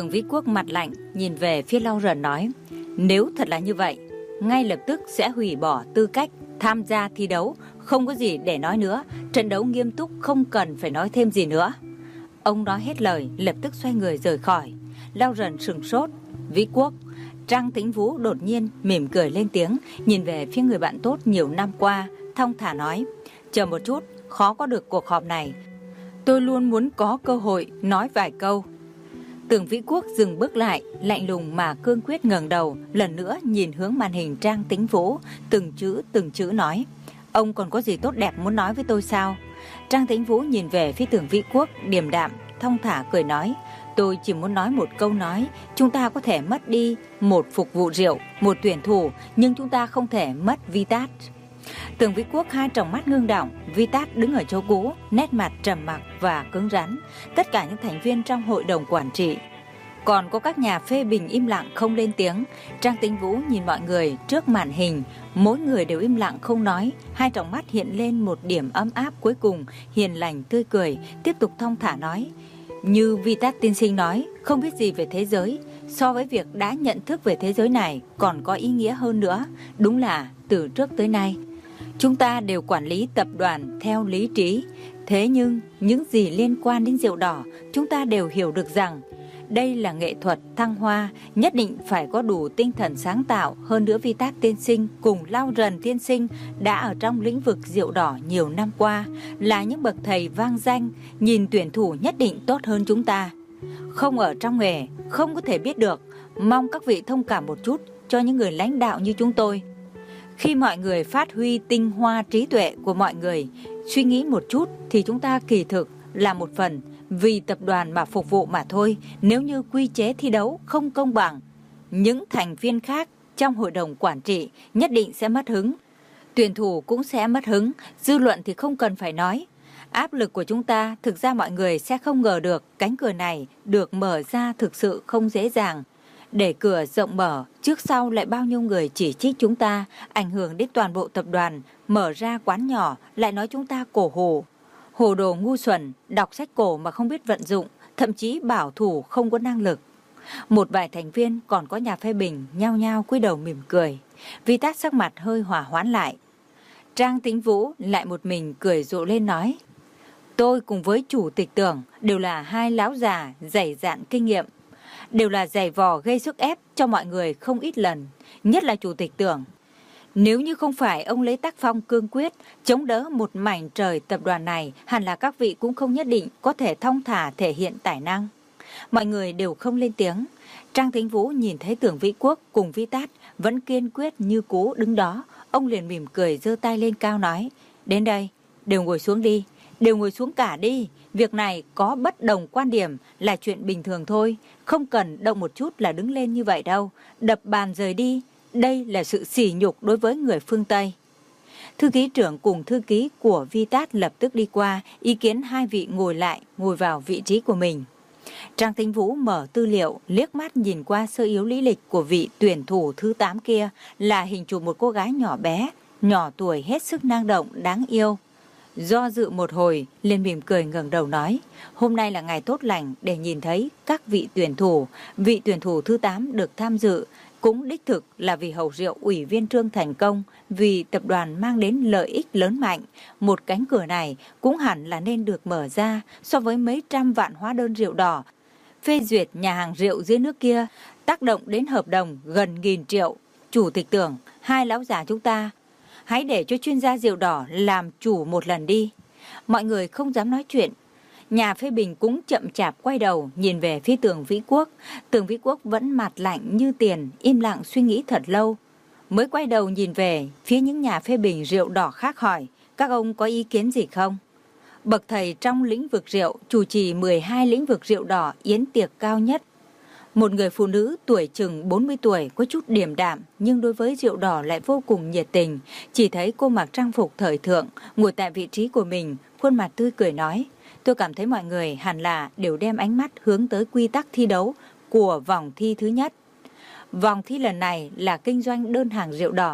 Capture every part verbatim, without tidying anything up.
Tưởng Vĩ Quốc mặt lạnh nhìn về phía Lau Rần nói, nếu thật là như vậy, ngay lập tức sẽ hủy bỏ tư cách tham gia thi đấu, không có gì để nói nữa, trận đấu nghiêm túc, không cần phải nói thêm gì nữa. Ông nói hết lời, lập tức xoay người rời khỏi. Lau Rần sửng sốt. Vĩ Quốc. Trang Tĩnh Vũ đột nhiên mỉm cười lên tiếng, nhìn về phía người bạn tốt nhiều năm qua, thong thả nói, chờ một chút, khó có được cuộc họp này. Tôi luôn muốn có cơ hội nói vài câu. Tưởng Vĩ Quốc dừng bước lại, lạnh lùng mà cương quyết ngẩng đầu, lần nữa nhìn hướng màn hình Trang Tĩnh Vũ, từng chữ từng chữ nói, ông còn có gì tốt đẹp muốn nói với tôi sao? Trang Tĩnh Vũ nhìn về phía Tưởng Vĩ Quốc, điềm đạm, thong thả cười nói, tôi chỉ muốn nói một câu nói, chúng ta có thể mất đi một phục vụ rượu, một tuyển thủ, nhưng chúng ta không thể mất Vitat. Tưởng Vĩ Quốc hai tròng mắt ngưng đọng, Vitat đứng ở chỗ cũ, nét mặt trầm mặc và cứng rắn. Tất cả những thành viên trong hội đồng quản trị, còn có các nhà phê bình im lặng không lên tiếng. Trang Tĩnh Vũ nhìn mọi người trước màn hình, mỗi người đều im lặng không nói, hai tròng mắt hiện lên một điểm ấm áp cuối cùng, hiền lành tươi cười, tiếp tục thong thả nói, như Vitat tiên sinh nói, không biết gì về thế giới, so với việc đã nhận thức về thế giới này còn có ý nghĩa hơn nữa. Đúng là từ trước tới nay, chúng ta đều quản lý tập đoàn theo lý trí. Thế nhưng, những gì liên quan đến rượu đỏ, chúng ta đều hiểu được rằng, đây là nghệ thuật thăng hoa, nhất định phải có đủ tinh thần sáng tạo. Hơn nữa Vitat tiên sinh cùng Lau Rần tiên sinh đã ở trong lĩnh vực rượu đỏ nhiều năm qua, là những bậc thầy vang danh, nhìn tuyển thủ nhất định tốt hơn chúng ta. Không ở trong nghề, không có thể biết được, mong các vị thông cảm một chút cho những người lãnh đạo như chúng tôi. Khi mọi người phát huy tinh hoa trí tuệ của mọi người, suy nghĩ một chút thì chúng ta kỳ thực là một phần vì tập đoàn mà phục vụ mà thôi. Nếu như quy chế thi đấu không công bằng, những thành viên khác trong hội đồng quản trị nhất định sẽ mất hứng, tuyển thủ cũng sẽ mất hứng, dư luận thì không cần phải nói. Áp lực của chúng ta, thực ra mọi người sẽ không ngờ được cánh cửa này được mở ra thực sự không dễ dàng. Để cửa rộng mở, trước sau lại bao nhiêu người chỉ trích chúng ta, ảnh hưởng đến toàn bộ tập đoàn. Mở ra quán nhỏ, lại nói chúng ta cổ hủ, hồ đồ ngu xuẩn, đọc sách cổ mà không biết vận dụng, thậm chí bảo thủ không có năng lực. Một vài thành viên còn có nhà phê bình nhao nhao cúi đầu mỉm cười. Vitat sắc mặt hơi hỏa hoãn lại. Trang Tĩnh Vũ lại một mình cười rộ lên nói, tôi cùng với chủ tịch Tưởng đều là hai lão già dày dạn kinh nghiệm, đều là giày vò gây sức ép cho mọi người không ít lần, nhất là chủ tịch Tưởng. Nếu như không phải ông lấy tác phong cương quyết, chống đỡ một mảnh trời tập đoàn này, hẳn là các vị cũng không nhất định có thể thong thả thể hiện tài năng. Mọi người đều không lên tiếng. Trang Tĩnh Vũ nhìn thấy Tưởng Vĩ Quốc cùng Vitat vẫn kiên quyết như cũ đứng đó, ông liền mỉm cười giơ tay lên cao nói, đến đây, đều ngồi xuống đi, đều ngồi xuống cả đi. Việc này có bất đồng quan điểm là chuyện bình thường thôi, không cần động một chút là đứng lên như vậy đâu, đập bàn rời đi, đây là sự sỉ nhục đối với người phương Tây. Thư ký trưởng cùng thư ký của Vitat lập tức đi qua, ý kiến hai vị ngồi lại, ngồi vào vị trí của mình. Trang Tĩnh Vũ mở tư liệu, liếc mắt nhìn qua sơ yếu lý lịch của vị tuyển thủ thứ tám kia, là hình chụp một cô gái nhỏ bé, nhỏ tuổi hết sức năng động, đáng yêu. Do dự một hồi, liền mỉm cười ngẩng đầu nói, hôm nay là ngày tốt lành để nhìn thấy các vị tuyển thủ. Vị tuyển thủ thứ tám được tham dự cũng đích thực là vì hầu rượu ủy viên Trương thành công, vì tập đoàn mang đến lợi ích lớn mạnh. Một cánh cửa này cũng hẳn là nên được mở ra. So với mấy trăm vạn hóa đơn rượu đỏ phê duyệt nhà hàng rượu dưới nước kia, tác động đến hợp đồng gần nghìn triệu. Chủ tịch Tưởng, hai lão già chúng ta, hãy để cho chuyên gia rượu đỏ làm chủ một lần đi. Mọi người không dám nói chuyện. Nhà phê bình cũng chậm chạp quay đầu nhìn về phía Tưởng Vĩ Quốc. Tưởng Vĩ Quốc vẫn mặt lạnh như tiền, im lặng suy nghĩ thật lâu, mới quay đầu nhìn về phía những nhà phê bình rượu đỏ khác hỏi, các ông có ý kiến gì không? Bậc thầy trong lĩnh vực rượu, chủ trì mười hai lĩnh vực rượu đỏ yến tiệc cao nhất. Một người phụ nữ tuổi chừng bốn mươi tuổi, có chút điềm đạm, nhưng đối với rượu đỏ lại vô cùng nhiệt tình. Chỉ thấy cô mặc trang phục thời thượng, ngồi tại vị trí của mình, khuôn mặt tươi cười nói, tôi cảm thấy mọi người hẳn là đều đem ánh mắt hướng tới quy tắc thi đấu của vòng thi thứ nhất. Vòng thi lần này là kinh doanh đơn hàng rượu đỏ.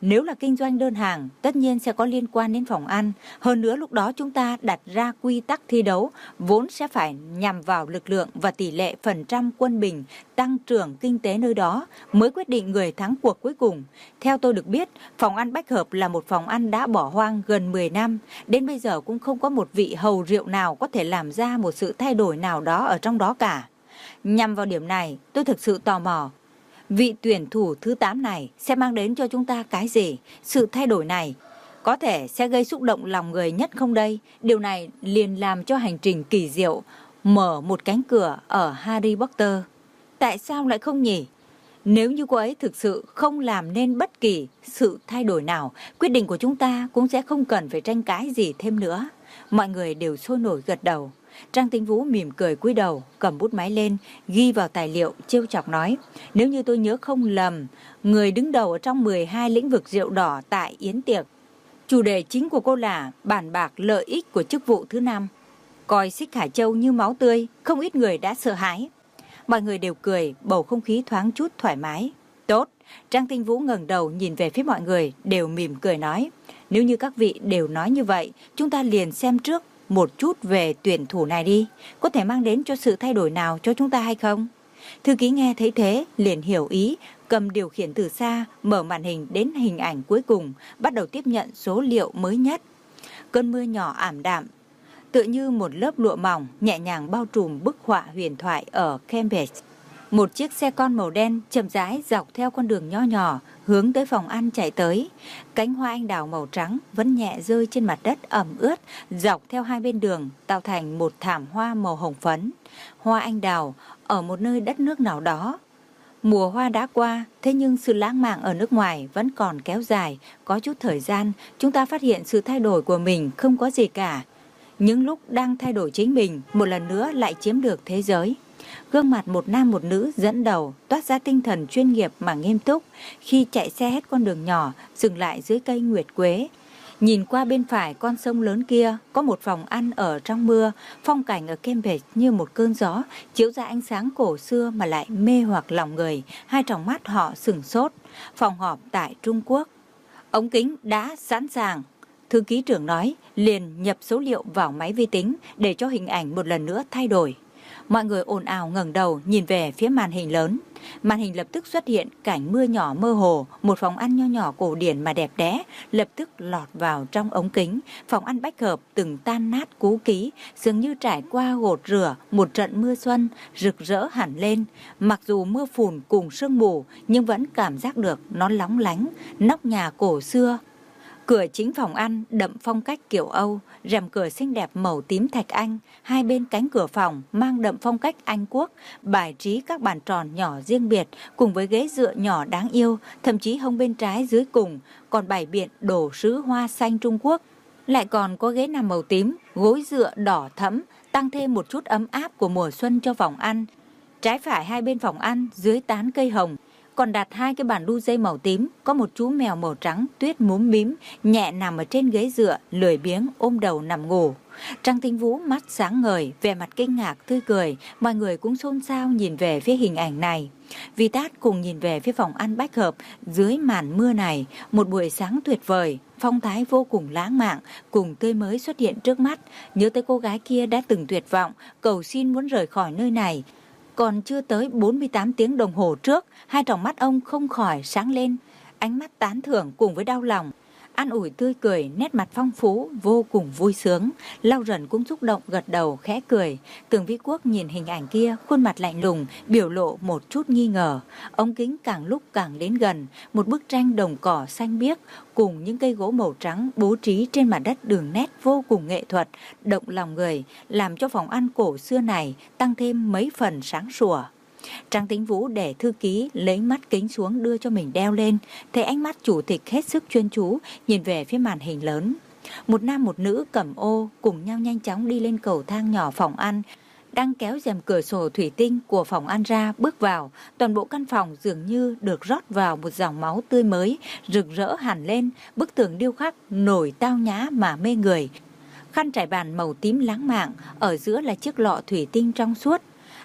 Nếu là kinh doanh đơn hàng, tất nhiên sẽ có liên quan đến phòng ăn. Hơn nữa lúc đó chúng ta đặt ra quy tắc thi đấu, vốn sẽ phải nhằm vào lực lượng và tỷ lệ phần trăm quân bình, tăng trưởng kinh tế nơi đó, mới quyết định người thắng cuộc cuối cùng. Theo tôi được biết, phòng ăn Bách Hợp là một phòng ăn đã bỏ hoang gần mười năm. Đến bây giờ cũng không có một vị hầu rượu nào có thể làm ra một sự thay đổi nào đó ở trong đó cả. Nhằm vào điểm này, tôi thực sự tò mò. Vị tuyển thủ thứ tám này sẽ mang đến cho chúng ta cái gì? Sự thay đổi này có thể sẽ gây xúc động lòng người nhất không đây? Điều này liền làm cho hành trình kỳ diệu mở một cánh cửa ở Harry Potter. Tại sao lại không nhỉ? Nếu như cô ấy thực sự không làm nên bất kỳ sự thay đổi nào, quyết định của chúng ta cũng sẽ không cần phải tranh cãi gì thêm nữa. Mọi người đều sôi nổi gật đầu. Trang Tĩnh Vũ mỉm cười cúi đầu, cầm bút máy lên, ghi vào tài liệu, trêu chọc nói. Nếu như tôi nhớ không lầm, người đứng đầu ở trong mười hai lĩnh vực rượu đỏ tại yến tiệc. Chủ đề chính của cô là bàn bạc lợi ích của chức vụ thứ năm. Coi Xích Hải Châu như máu tươi, không ít người đã sợ hãi. Mọi người đều cười, bầu không khí thoáng chút thoải mái. Tốt, Trang Tĩnh Vũ ngẩng đầu nhìn về phía mọi người, đều mỉm cười nói. Nếu như các vị đều nói như vậy, chúng ta liền xem trước một chút về tuyển thủ này đi, có thể mang đến cho sự thay đổi nào cho chúng ta hay không? Thư ký nghe thấy thế, liền hiểu ý, cầm điều khiển từ xa, mở màn hình đến hình ảnh cuối cùng, bắt đầu tiếp nhận số liệu mới nhất. Cơn mưa nhỏ ảm đạm, tựa như một lớp lụa mỏng, nhẹ nhàng bao trùm bức họa huyền thoại ở Cambridge. Một chiếc xe con màu đen chậm rãi dọc theo con đường nho nhỏ, hướng tới phòng ăn chạy tới. Cánh hoa anh đào màu trắng vẫn nhẹ rơi trên mặt đất ẩm ướt, dọc theo hai bên đường tạo thành một thảm hoa màu hồng phấn. Hoa anh đào ở một nơi đất nước nào đó. Mùa hoa đã qua, thế nhưng sự lãng mạn ở nước ngoài vẫn còn kéo dài. Có chút thời gian, chúng ta phát hiện sự thay đổi của mình không có gì cả. Những lúc đang thay đổi chính mình, một lần nữa lại chiếm được thế giới. Gương mặt một nam một nữ dẫn đầu, toát ra tinh thần chuyên nghiệp mà nghiêm túc. Khi chạy xe hết con đường nhỏ, dừng lại dưới cây nguyệt quế. Nhìn qua bên phải con sông lớn kia, có một phòng ăn ở trong mưa. Phong cảnh ở Cambridge như một cơn gió, chiếu ra ánh sáng cổ xưa mà lại mê hoặc lòng người. Hai tròng mắt họ sửng sốt. Phòng họp tại Trung Quốc. Ống kính đã sẵn sàng. Thư ký trưởng nói, liền nhập số liệu vào máy vi tính để cho hình ảnh một lần nữa thay đổi. Mọi người ồn ào ngẩng đầu nhìn về phía màn hình lớn. Màn hình lập tức xuất hiện cảnh mưa nhỏ mơ hồ, một phòng ăn nho nhỏ cổ điển mà đẹp đẽ, lập tức lọt vào trong ống kính. Phòng ăn Bách Hợp từng tan nát cũ kỹ, dường như trải qua gột rửa một trận mưa xuân, rực rỡ hẳn lên. Mặc dù mưa phùn cùng sương mù, nhưng vẫn cảm giác được nó lóng lánh, nóc nhà cổ xưa. Cửa chính phòng ăn đậm phong cách kiểu Âu, rèm cửa xinh đẹp màu tím thạch anh, hai bên cánh cửa phòng mang đậm phong cách Anh Quốc, bài trí các bàn tròn nhỏ riêng biệt cùng với ghế dựa nhỏ đáng yêu, thậm chí hông bên trái dưới cùng còn bày biện đồ sứ hoa xanh Trung Quốc. Lại còn có ghế nằm màu tím, gối dựa đỏ thẫm, tăng thêm một chút ấm áp của mùa xuân cho phòng ăn. Trái phải hai bên phòng ăn dưới tán cây hồng, còn đặt hai cái bàn đu dây màu tím, có một chú mèo màu trắng tuyết múm mím, nhẹ nằm ở trên ghế dựa, lười biếng ôm đầu nằm ngủ. Trang Tĩnh Vũ mắt sáng ngời, vẻ mặt kinh ngạc tươi cười, mọi người cũng xôn xao nhìn về phía hình ảnh này. Vi Tát cùng nhìn về phía phòng ăn Bách Hợp, dưới màn mưa này, một buổi sáng tuyệt vời, phong thái vô cùng lãng mạn, cùng tươi mới xuất hiện trước mắt, nhớ tới cô gái kia đã từng tuyệt vọng, cầu xin muốn rời khỏi nơi này. Còn chưa tới bốn mươi tám tiếng đồng hồ trước, hai tròng mắt ông không khỏi sáng lên, ánh mắt tán thưởng cùng với đau lòng. An ủi tươi cười, nét mặt phong phú, vô cùng vui sướng. Lau Rần cũng xúc động gật đầu khẽ cười. Tường Vĩ Quốc nhìn hình ảnh kia, khuôn mặt lạnh lùng, biểu lộ một chút nghi ngờ. Ống kính càng lúc càng đến gần, một bức tranh đồng cỏ xanh biếc cùng những cây gỗ màu trắng bố trí trên mặt đất đường nét vô cùng nghệ thuật, động lòng người, làm cho phòng ăn cổ xưa này tăng thêm mấy phần sáng sủa. Trang Tĩnh Vũ để thư ký lấy mắt kính xuống đưa cho mình đeo lên, thấy ánh mắt chủ tịch hết sức chuyên chú nhìn về phía màn hình lớn. Một nam một nữ cầm ô cùng nhau nhanh chóng đi lên cầu thang nhỏ phòng ăn, đang kéo rèm cửa sổ thủy tinh của phòng ăn ra bước vào. Toàn bộ căn phòng dường như được rót vào một dòng máu tươi mới, rực rỡ hẳn lên, bức tường điêu khắc nổi tao nhã mà mê người. Khăn trải bàn màu tím lãng mạn, ở giữa là chiếc lọ thủy tinh trong suốt.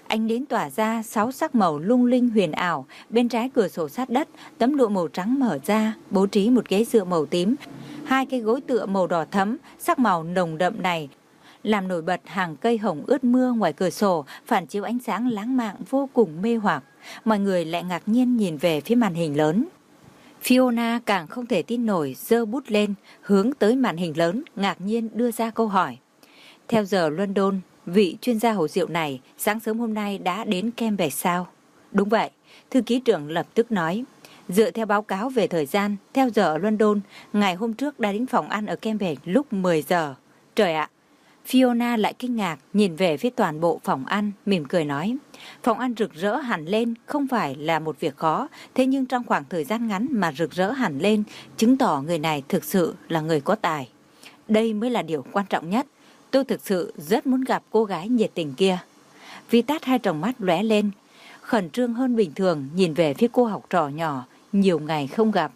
Ánh nến tỏa ra sáu sắc màu lung linh huyền ảo. Bên trái cửa sổ sát đất, tấm lụa màu trắng mở ra, bố trí một ghế dựa màu tím, hai cái gối tựa màu đỏ thẫm. Sắc màu nồng đậm này làm nổi bật hàng cây hồng ướt mưa ngoài cửa sổ, phản chiếu ánh sáng lãng mạn vô cùng mê hoặc. Mọi người lại ngạc nhiên nhìn về phía màn hình lớn. Fiona càng không thể tin nổi, giơ bút lên, hướng tới màn hình lớn, ngạc nhiên đưa ra câu hỏi. Theo giờ London, vị chuyên gia hầu rượu này sáng sớm hôm nay đã đến Cambridge sao? Đúng vậy, thư ký trưởng lập tức nói. Dựa theo báo cáo về thời gian, theo giờ ở London, ngày hôm trước đã đến phòng ăn ở Cambridge lúc mười giờ. Trời ạ! Fiona lại kinh ngạc, nhìn về phía toàn bộ phòng ăn, mỉm cười nói. Phòng ăn rực rỡ hẳn lên không phải là một việc khó, thế nhưng trong khoảng thời gian ngắn mà rực rỡ hẳn lên, chứng tỏ người này thực sự là người có tài. Đây mới là điều quan trọng nhất. Tôi thực sự rất muốn gặp cô gái nhiệt tình kia. Vitas hai tròng mắt lóe lên, khẩn trương hơn bình thường nhìn về phía cô học trò nhỏ, nhiều ngày không gặp.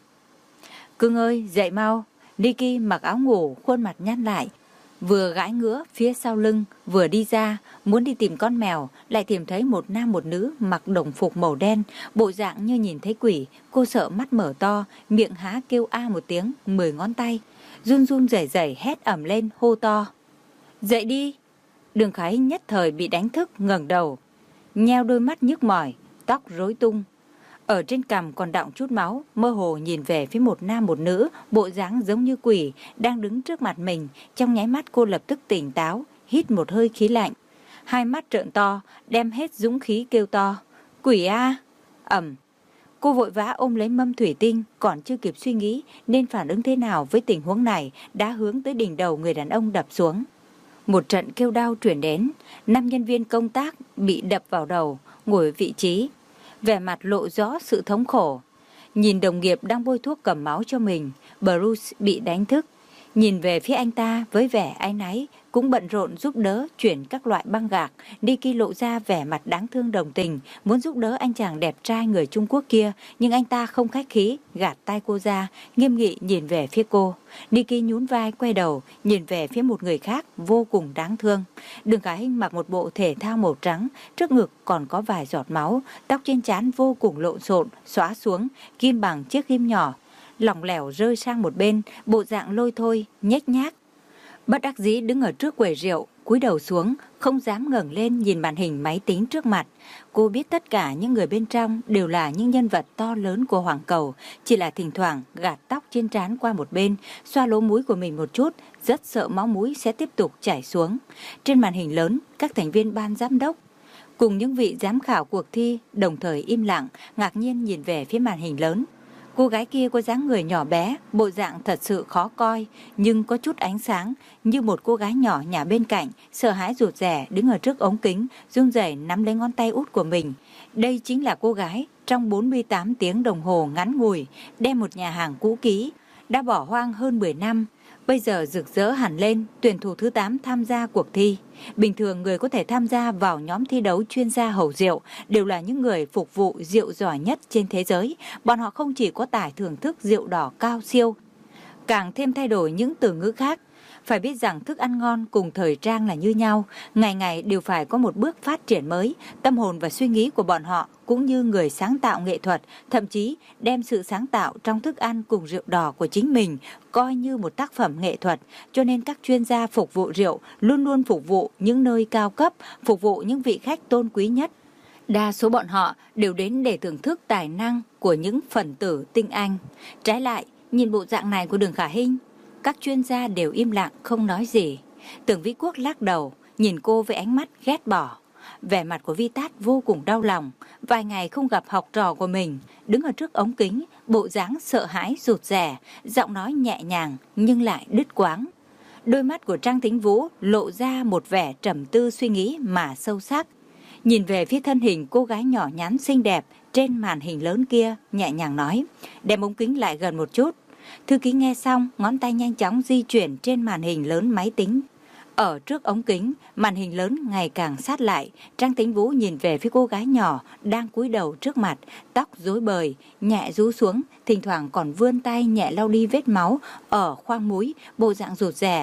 Cưng ơi, dậy mau. Nicky mặc áo ngủ, khuôn mặt nhăn lại, vừa gãi ngứa phía sau lưng, vừa đi ra, muốn đi tìm con mèo, lại tìm thấy một nam một nữ mặc đồng phục màu đen, bộ dạng như nhìn thấy quỷ. Cô sợ mắt mở to, miệng há kêu a một tiếng, mười ngón tay run run rẩy rẩy hét ầm lên, hô to. Dậy đi! Đường Khải nhất thời bị đánh thức, ngẩng đầu, nheo đôi mắt nhức mỏi, tóc rối tung. Ở trên cằm còn đọng chút máu, mơ hồ nhìn về phía một nam một nữ, bộ dáng giống như quỷ, đang đứng trước mặt mình. Trong nháy mắt cô lập tức tỉnh táo, hít một hơi khí lạnh. Hai mắt trợn to, đem hết dũng khí kêu to. Quỷ a! Ầm! Cô vội vã ôm lấy mâm thủy tinh, còn chưa kịp suy nghĩ nên phản ứng thế nào với tình huống này, đã hướng tới đỉnh đầu người đàn ông đập xuống. Một trận kêu đau truyền đến, năm nhân viên công tác bị đập vào đầu, ngồi ở vị trí, vẻ mặt lộ rõ sự thống khổ. Nhìn đồng nghiệp đang bôi thuốc cầm máu cho mình, Bruce bị đánh thức, nhìn về phía anh ta với vẻ áy náy, cũng bận rộn giúp đỡ chuyển các loại băng gạc. Nicky lộ ra vẻ mặt đáng thương đồng tình, muốn giúp đỡ anh chàng đẹp trai người Trung Quốc kia, nhưng anh ta không khách khí, gạt tay cô ra, nghiêm nghị nhìn về phía cô. Nicky nhún vai quay đầu, nhìn về phía một người khác vô cùng đáng thương. Đường Khải Hinh mặc một bộ thể thao màu trắng, trước ngực còn có vài giọt máu, tóc trên trán vô cùng lộn xộn, xõa xuống, ghim bằng chiếc ghim nhỏ, lỏng lẻo rơi sang một bên, bộ dạng lôi thôi, nhếch nhác. Bất đắc dĩ đứng ở trước quầy rượu, cúi đầu xuống, không dám ngẩng lên nhìn màn hình máy tính trước mặt. Cô biết tất cả những người bên trong đều là những nhân vật to lớn của Hoàng Cầu, chỉ là thỉnh thoảng gạt tóc trên trán qua một bên, xoa lỗ mũi của mình một chút, rất sợ máu mũi sẽ tiếp tục chảy xuống. Trên màn hình lớn, các thành viên ban giám đốc cùng những vị giám khảo cuộc thi đồng thời im lặng, ngạc nhiên nhìn về phía màn hình lớn. Cô gái kia có dáng người nhỏ bé, bộ dạng thật sự khó coi, nhưng có chút ánh sáng, như một cô gái nhỏ nhà bên cạnh, sợ hãi rụt rè đứng ở trước ống kính, run rẩy nắm lấy ngón tay út của mình. Đây chính là cô gái trong bốn mươi tám tiếng đồng hồ ngắn ngủi, đem một nhà hàng cũ kỹ, đã bỏ hoang hơn mười năm, bây giờ rực rỡ hẳn lên, tuyển thủ thứ tám tham gia cuộc thi. Bình thường người có thể tham gia vào nhóm thi đấu chuyên gia hầu rượu đều là những người phục vụ rượu giỏi nhất trên thế giới. Bọn họ không chỉ có tài thưởng thức rượu đỏ cao siêu, càng thêm thay đổi những từ ngữ khác. Phải biết rằng thức ăn ngon cùng thời trang là như nhau, ngày ngày đều phải có một bước phát triển mới. Tâm hồn và suy nghĩ của bọn họ cũng như người sáng tạo nghệ thuật, thậm chí đem sự sáng tạo trong thức ăn cùng rượu đỏ của chính mình coi như một tác phẩm nghệ thuật. Cho nên các chuyên gia phục vụ rượu luôn luôn phục vụ những nơi cao cấp, phục vụ những vị khách tôn quý nhất. Đa số bọn họ đều đến để thưởng thức tài năng của những phần tử tinh anh. Trái lại, nhìn bộ dạng này của Đường Khả Hinh, các chuyên gia đều im lặng không nói gì. Tưởng Vĩ Quốc lắc đầu, nhìn cô với ánh mắt ghét bỏ. Vẻ mặt của Vitas vô cùng đau lòng. Vài ngày không gặp học trò của mình, đứng ở trước ống kính, bộ dáng sợ hãi rụt rè, giọng nói nhẹ nhàng nhưng lại đứt quãng. Đôi mắt của Trang Thính Vũ lộ ra một vẻ trầm tư suy nghĩ mà sâu sắc. Nhìn về phía thân hình cô gái nhỏ nhắn xinh đẹp trên màn hình lớn kia, nhẹ nhàng nói, đem ống kính lại gần một chút. Thư ký nghe xong, ngón tay nhanh chóng di chuyển trên màn hình lớn máy tính. Ở trước ống kính, màn hình lớn ngày càng sát lại. Trang Tĩnh Vũ nhìn về phía cô gái nhỏ đang cúi đầu trước mặt, tóc rối bời, nhẹ rũ xuống, thỉnh thoảng còn vươn tay nhẹ lau đi vết máu ở khoang mũi, bộ dạng rụt rè.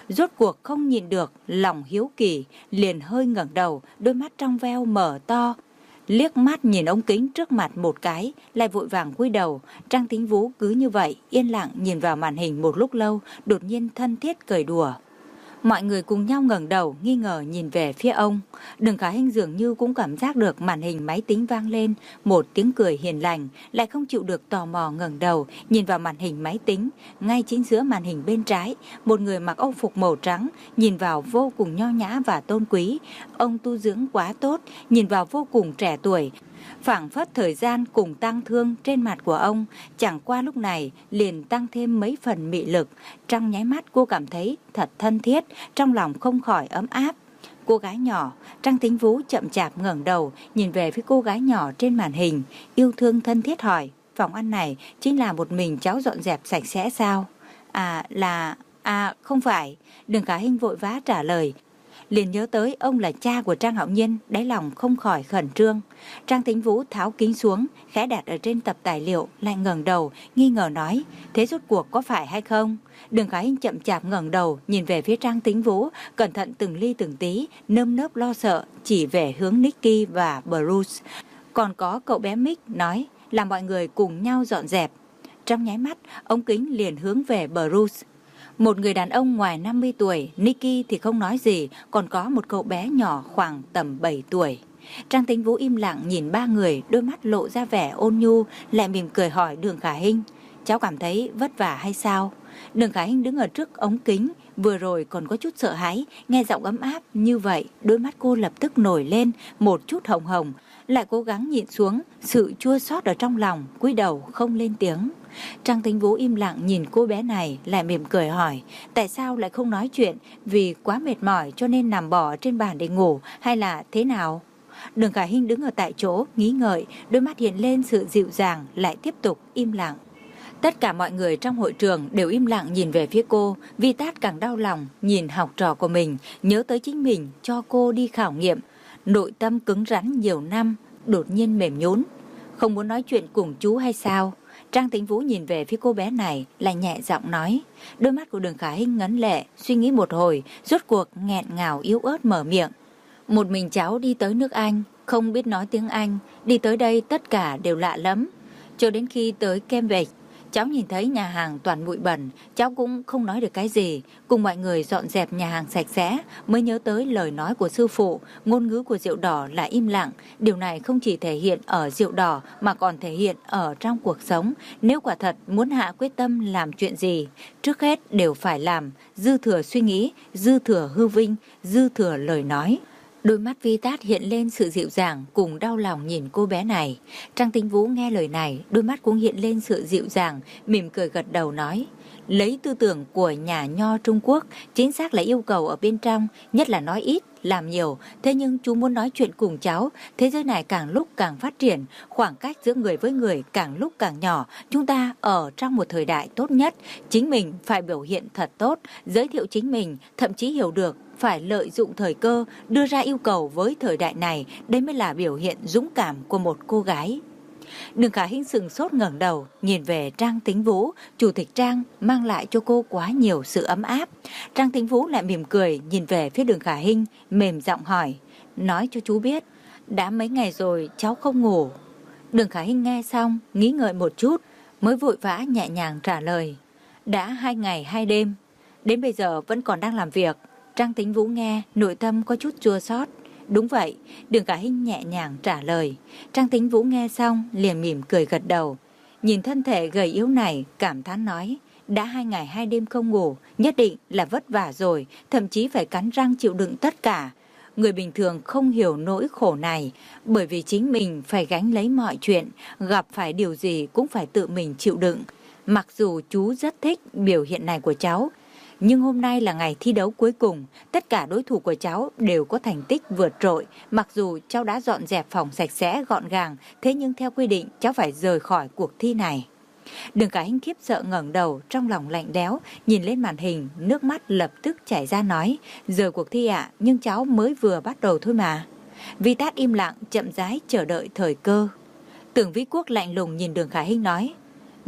rốt cuộc không nhịn được lòng hiếu kỳ, liền hơi ngẩng đầu, đôi mắt trong veo mở to, liếc mắt nhìn ống kính trước mặt một cái, lại vội vàng cúi đầu. Trang Tính Vũ cứ như vậy yên lặng nhìn vào màn hình một lúc lâu, đột nhiên thân thiết cười đùa. Mọi người cùng nhau ngẩng đầu nghi ngờ nhìn về phía ông. Đường Khả Hinh dường như cũng cảm giác được màn hình máy tính vang lên một tiếng cười hiền lành, lại không chịu được tò mò ngẩng đầu nhìn vào màn hình máy tính. Ngay chính giữa màn hình bên trái, một người mặc âu phục màu trắng, nhìn vào vô cùng nho nhã và tôn quý. Ông tu dưỡng quá tốt, nhìn vào vô cùng trẻ tuổi, phảng phất thời gian cùng tang thương trên mặt của ông chẳng qua lúc này liền tăng thêm mấy phần mị lực. Trong nháy mắt cô cảm thấy thật thân thiết, trong lòng không khỏi ấm áp. Cô gái nhỏ, Trang Tính Vũ chậm chạp ngẩng đầu nhìn về phía cô gái nhỏ trên màn hình, yêu thương thân thiết hỏi: phòng ăn này chính là một mình cháu dọn dẹp sạch sẽ sao? À là... à không phải. Đường Khả Hinh vội vã trả lời, liền nhớ tới ông là cha của Trang Hạo Nhiên, đáy lòng không khỏi khẩn trương. Trang Tính Vũ tháo kính xuống, khẽ đặt ở trên tập tài liệu, lại ngẩng đầu, nghi ngờ nói: thế rốt cuộc có phải hay không? Đường Khả Hinh chậm chạp ngẩng đầu, nhìn về phía Trang Tính Vũ, cẩn thận từng ly từng tí, nơm nớp lo sợ, chỉ về hướng Nicky và Bruce. Còn có cậu bé Mick, nói là mọi người cùng nhau dọn dẹp. Trong nháy mắt, ống kính liền hướng về Bruce. Một người đàn ông ngoài năm mươi tuổi, Nicky thì không nói gì, còn có một cậu bé nhỏ khoảng tầm bảy tuổi. Trang Tính Vũ im lặng nhìn ba người, đôi mắt lộ ra vẻ ôn nhu, lại mỉm cười hỏi Đường Khả Hinh: cháu cảm thấy vất vả hay sao? Đường Khả Hinh đứng ở trước ống kính, vừa rồi còn có chút sợ hãi, nghe giọng ấm áp như vậy, đôi mắt cô lập tức nổi lên một chút hồng hồng, lại cố gắng nhịn xuống sự chua xót ở trong lòng, cúi đầu không lên tiếng. Trang Tính Vũ im lặng nhìn cô bé này, lại mỉm cười hỏi: tại sao lại không nói chuyện? Vì quá mệt mỏi cho nên nằm bò trên bàn để ngủ hay là thế nào? Đường Khả Hinh đứng ở tại chỗ nghĩ ngợi, đôi mắt hiện lên sự dịu dàng, lại tiếp tục im lặng. Tất cả mọi người trong hội trường đều im lặng nhìn về phía cô. Vi Tát càng đau lòng nhìn học trò của mình, nhớ tới chính mình cho cô đi khảo nghiệm, nội tâm cứng rắn nhiều năm đột nhiên mềm nhũn. Không muốn nói chuyện cùng chú hay sao? Trang Tính Vũ nhìn về phía cô bé này, lại nhẹ giọng nói. Đôi mắt của Đường Khả Hinh ngấn lệ, suy nghĩ một hồi, rốt cuộc nghẹn ngào yếu ớt mở miệng: một mình cháu đi tới nước Anh, không biết nói tiếng Anh, đi tới đây tất cả đều lạ lắm. Cho đến khi tới Cambridge, cháu nhìn thấy nhà hàng toàn bụi bẩn, cháu cũng không nói được cái gì. Cùng mọi người dọn dẹp nhà hàng sạch sẽ, mới nhớ tới lời nói của sư phụ, ngôn ngữ của rượu đỏ là im lặng. Điều này không chỉ thể hiện ở rượu đỏ mà còn thể hiện ở trong cuộc sống. Nếu quả thật muốn hạ quyết tâm làm chuyện gì, trước hết đều phải làm, dư thừa suy nghĩ, dư thừa hư vinh, dư thừa lời nói. Đôi mắt Vi Tát hiện lên sự dịu dàng cùng đau lòng nhìn cô bé này. Trang Tính Vũ nghe lời này, đôi mắt cũng hiện lên sự dịu dàng, mỉm cười gật đầu nói: lấy tư tưởng của nhà nho Trung Quốc, chính xác là yêu cầu ở bên trong, nhất là nói ít, làm nhiều. Thế nhưng chú muốn nói chuyện cùng cháu, thế giới này càng lúc càng phát triển, khoảng cách giữa người với người càng lúc càng nhỏ. Chúng ta ở trong một thời đại tốt nhất, chính mình phải biểu hiện thật tốt, giới thiệu chính mình, thậm chí hiểu được phải lợi dụng thời cơ, đưa ra yêu cầu với thời đại này. Đây mới là biểu hiện dũng cảm của một cô gái. Đường Khả Hinh sừng sốt ngẩng đầu nhìn về Trang Tính Vũ. Chủ tịch Trang mang lại cho cô quá nhiều sự ấm áp. Trang Tính Vũ lại mỉm cười nhìn về phía Đường Khả Hinh, mềm giọng hỏi: nói cho chú biết, đã mấy ngày rồi cháu không ngủ? Đường Khả Hinh nghe xong nghĩ ngợi một chút, mới vội vã nhẹ nhàng trả lời: đã hai ngày hai đêm, đến bây giờ vẫn còn đang làm việc. Trang Tính Vũ nghe, nội tâm có chút chua xót. Đúng vậy, Đường Khả Hinh nhẹ nhàng trả lời. Trang Tính Vũ nghe xong liền mỉm cười gật đầu. Nhìn thân thể gầy yếu này, cảm thán nói: đã hai ngày hai đêm không ngủ, nhất định là vất vả rồi, thậm chí phải cắn răng chịu đựng tất cả. Người bình thường không hiểu nỗi khổ này, bởi vì chính mình phải gánh lấy mọi chuyện, gặp phải điều gì cũng phải tự mình chịu đựng. Mặc dù chú rất thích biểu hiện này của cháu, nhưng hôm nay là ngày thi đấu cuối cùng, tất cả đối thủ của cháu đều có thành tích vượt trội. Mặc dù cháu đã dọn dẹp phòng sạch sẽ gọn gàng, thế nhưng theo quy định cháu phải rời khỏi cuộc thi này. Đường Khả Hinh khiếp sợ ngẩng đầu, trong lòng lạnh đéo, nhìn lên màn hình, nước mắt lập tức chảy ra nói: rời cuộc thi ạ, nhưng cháu mới vừa bắt đầu thôi mà. Vi Tát im lặng, chậm rãi chờ đợi thời cơ. Tưởng Vĩ Quốc lạnh lùng nhìn Đường Khả Hinh nói: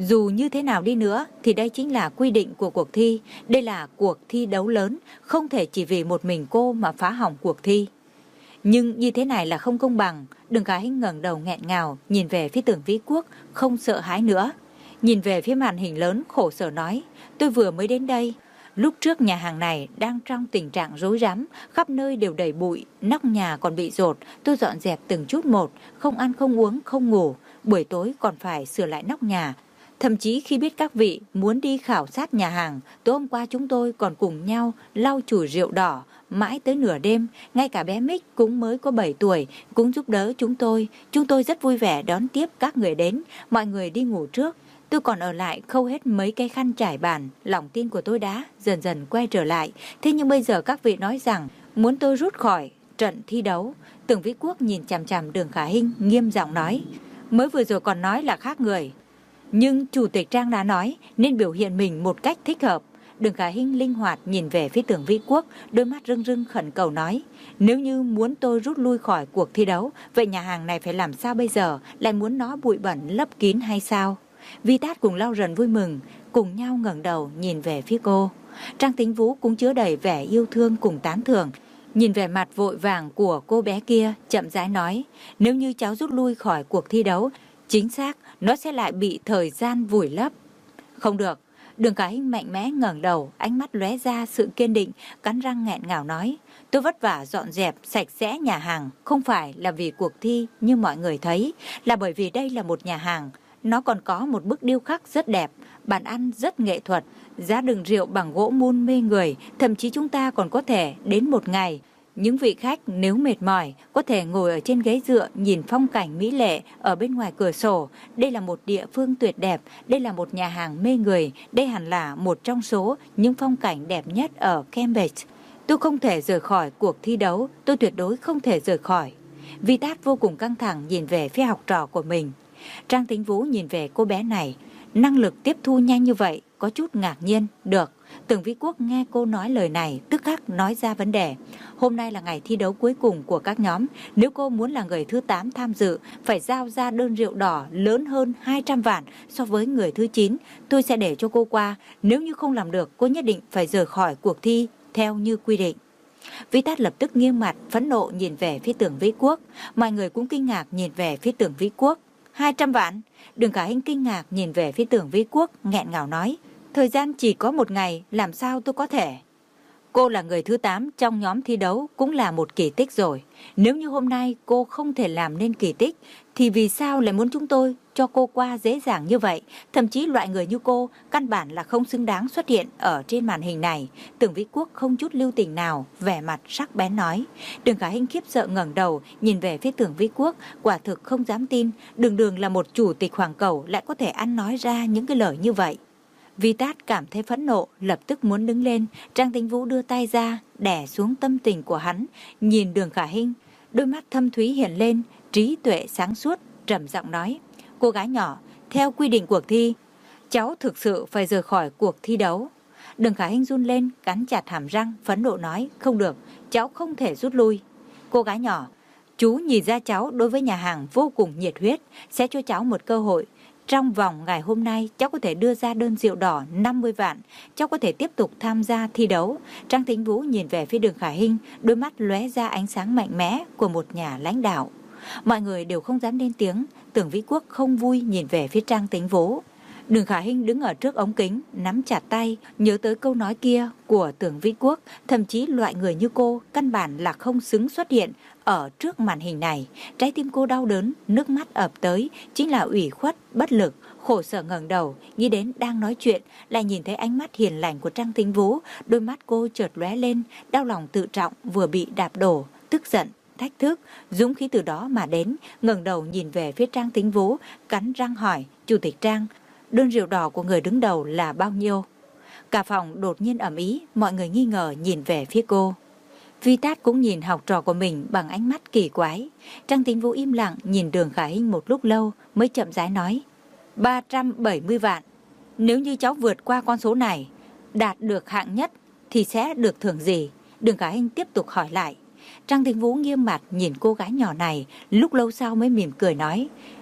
Dù như thế nào đi nữa thì đây chính là quy định của cuộc thi. Đây là cuộc thi đấu lớn, không thể chỉ vì một mình cô mà phá hỏng cuộc thi. Nhưng như thế này là không công bằng. Đường Khả Hinh ngẩng đầu nghẹn ngào, nhìn về phía Tưởng Vĩ Quốc, không sợ hãi nữa. Nhìn về phía màn hình lớn, khổ sở nói, tôi vừa mới đến đây. Lúc trước nhà hàng này đang trong tình trạng rối rắm, khắp nơi đều đầy bụi, nóc nhà còn bị dột. Tôi dọn dẹp từng chút một, không ăn không uống không ngủ. Buổi tối còn phải sửa lại nóc nhà. Thậm chí khi biết các vị muốn đi khảo sát nhà hàng, tối hôm qua chúng tôi còn cùng nhau lau chùi rượu đỏ. Mãi tới nửa đêm, ngay cả bé Mích cũng mới có bảy tuổi, cũng giúp đỡ chúng tôi. Chúng tôi rất vui vẻ đón tiếp các người đến, mọi người đi ngủ trước. Tôi còn ở lại khâu hết mấy cái khăn trải bàn, lòng tin của tôi đã dần dần quay trở lại. Thế nhưng bây giờ các vị nói rằng muốn tôi rút khỏi trận thi đấu. Tưởng Vĩ Quốc nhìn chằm chằm Đường Khả Hinh, nghiêm giọng nói, mới vừa rồi còn nói là khác người. Nhưng Chủ tịch Trang đã nói nên biểu hiện mình một cách thích hợp. Đường Khả Hinh linh hoạt nhìn về phía Tưởng Vĩ Quốc, đôi mắt rưng rưng khẩn cầu nói, nếu như muốn tôi rút lui khỏi cuộc thi đấu, vậy nhà hàng này phải làm sao bây giờ, lại muốn nó bụi bẩn lấp kín hay sao? Vi Tát cùng Lau Rần vui mừng, cùng nhau ngẩng đầu nhìn về phía cô. Trang Tính Vũ cũng chứa đầy vẻ yêu thương cùng tán thưởng, nhìn về mặt vội vàng của cô bé kia, chậm rãi nói, nếu như cháu rút lui khỏi cuộc thi đấu, chính xác nó sẽ lại bị thời gian vùi lấp. Không được. Đường Khả Hinh mạnh mẽ ngẩng đầu, ánh mắt lóe ra sự kiên định, cắn răng nghẹn ngào nói, tôi vất vả dọn dẹp sạch sẽ nhà hàng, không phải là vì cuộc thi như mọi người thấy, là bởi vì đây là một nhà hàng. Nó còn có một bức điêu khắc rất đẹp, bàn ăn rất nghệ thuật, giá đựng rượu bằng gỗ mun mê người, thậm chí chúng ta còn có thể đến một ngày. Những vị khách nếu mệt mỏi có thể ngồi ở trên ghế dựa nhìn phong cảnh mỹ lệ ở bên ngoài cửa sổ. Đây là một địa phương tuyệt đẹp, đây là một nhà hàng mê người, đây hẳn là một trong số những phong cảnh đẹp nhất ở Cambridge. Tôi không thể rời khỏi cuộc thi đấu, tôi tuyệt đối không thể rời khỏi. Vi Tát vô cùng căng thẳng nhìn về phía học trò của mình. Trang Tính Vũ nhìn về cô bé này, năng lực tiếp thu nhanh như vậy, có chút ngạc nhiên. Được. Tưởng Vĩ Quốc nghe cô nói lời này, tức khắc nói ra vấn đề. Hôm nay là ngày thi đấu cuối cùng của các nhóm. Nếu cô muốn là người thứ tám tham dự, phải giao ra đơn rượu đỏ lớn hơn hai trăm vạn so với người thứ chín. Tôi sẽ để cho cô qua. Nếu như không làm được, cô nhất định phải rời khỏi cuộc thi theo như quy định. Vi Tát lập tức nghiêm mặt, phẫn nộ nhìn về phía Tưởng Vĩ Quốc. Mọi người cũng kinh ngạc nhìn về phía Tưởng Vĩ Quốc. hai trăm vạn? Đường Khả Hinh kinh ngạc nhìn về phía Tưởng Vĩ Quốc, nghẹn ngào nói, thời gian chỉ có một ngày, làm sao tôi có thể? Cô là người thứ tám trong nhóm thi đấu cũng là một kỳ tích rồi. Nếu như hôm nay cô không thể làm nên kỳ tích, thì vì sao lại muốn chúng tôi cho cô qua dễ dàng như vậy? Thậm chí loại người như cô căn bản là không xứng đáng xuất hiện ở trên màn hình này. Tưởng Vĩ Quốc không chút lưu tình nào, vẻ mặt sắc bén nói. Đường Khả Hinh khiếp sợ ngẩng đầu nhìn về phía Tưởng Vĩ Quốc, quả thực không dám tin, đường đường là một chủ tịch hoàng cầu lại có thể ăn nói ra những cái lời như vậy. Vi Tát cảm thấy phẫn nộ, lập tức muốn đứng lên. Trang Tính Vũ đưa tay ra, đè xuống tâm tình của hắn, nhìn Đường Khả Hinh, đôi mắt thâm thúy hiện lên, trí tuệ sáng suốt, trầm giọng nói, cô gái nhỏ, theo quy định cuộc thi, cháu thực sự phải rời khỏi cuộc thi đấu. Đường Khả Hinh run lên, cắn chặt hàm răng, phẫn nộ nói, không được, cháu không thể rút lui. Cô gái nhỏ, chú nhìn ra cháu đối với nhà hàng vô cùng nhiệt huyết, sẽ cho cháu một cơ hội. Trong vòng ngày hôm nay, cháu có thể đưa ra đơn rượu đỏ năm mươi vạn, cháu có thể tiếp tục tham gia thi đấu. Trang Tính Vũ nhìn về phía Đường Khả Hinh, đôi mắt lóe ra ánh sáng mạnh mẽ của một nhà lãnh đạo. Mọi người đều không dám lên tiếng, Tưởng Vĩ Quốc không vui nhìn về phía Trang Tính Vũ. Đường Khả Hinh đứng ở trước ống kính, nắm chặt tay, nhớ tới câu nói kia của Tưởng Vĩ Quốc, thậm chí loại người như cô căn bản là không xứng xuất hiện ở trước màn hình này. Trái tim cô đau đớn, nước mắt ập tới, chính là ủy khuất, bất lực, khổ sở ngẩng đầu, nghĩ đến đang nói chuyện, lại nhìn thấy ánh mắt hiền lành của Trang Tính Vũ, đôi mắt cô chợt lóe lên, đau lòng tự trọng vừa bị đạp đổ, tức giận, thách thức, dũng khí từ đó mà đến, ngẩng đầu nhìn về phía Trang Tính Vũ, cắn răng hỏi, Chủ tịch Trang, đơn rượu đỏ của người đứng đầu là bao nhiêu? Cả phòng đột nhiên ầm ĩ, mọi người nghi ngờ nhìn về phía cô. Vi Tát cũng nhìn học trò của mình bằng ánh mắt kỳ quái. Trang Tính Vũ im lặng nhìn Đường Khả Hinh một lúc lâu mới chậm rãi nói, ba trăm bảy mươi vạn. Nếu như cháu vượt qua con số này, đạt được hạng nhất thì sẽ được thưởng gì? Đường Khả Hinh tiếp tục hỏi lại. Trang Tính Vũ nghiêm mặt nhìn cô gái nhỏ này, lúc lâu sau mới mỉm cười nói,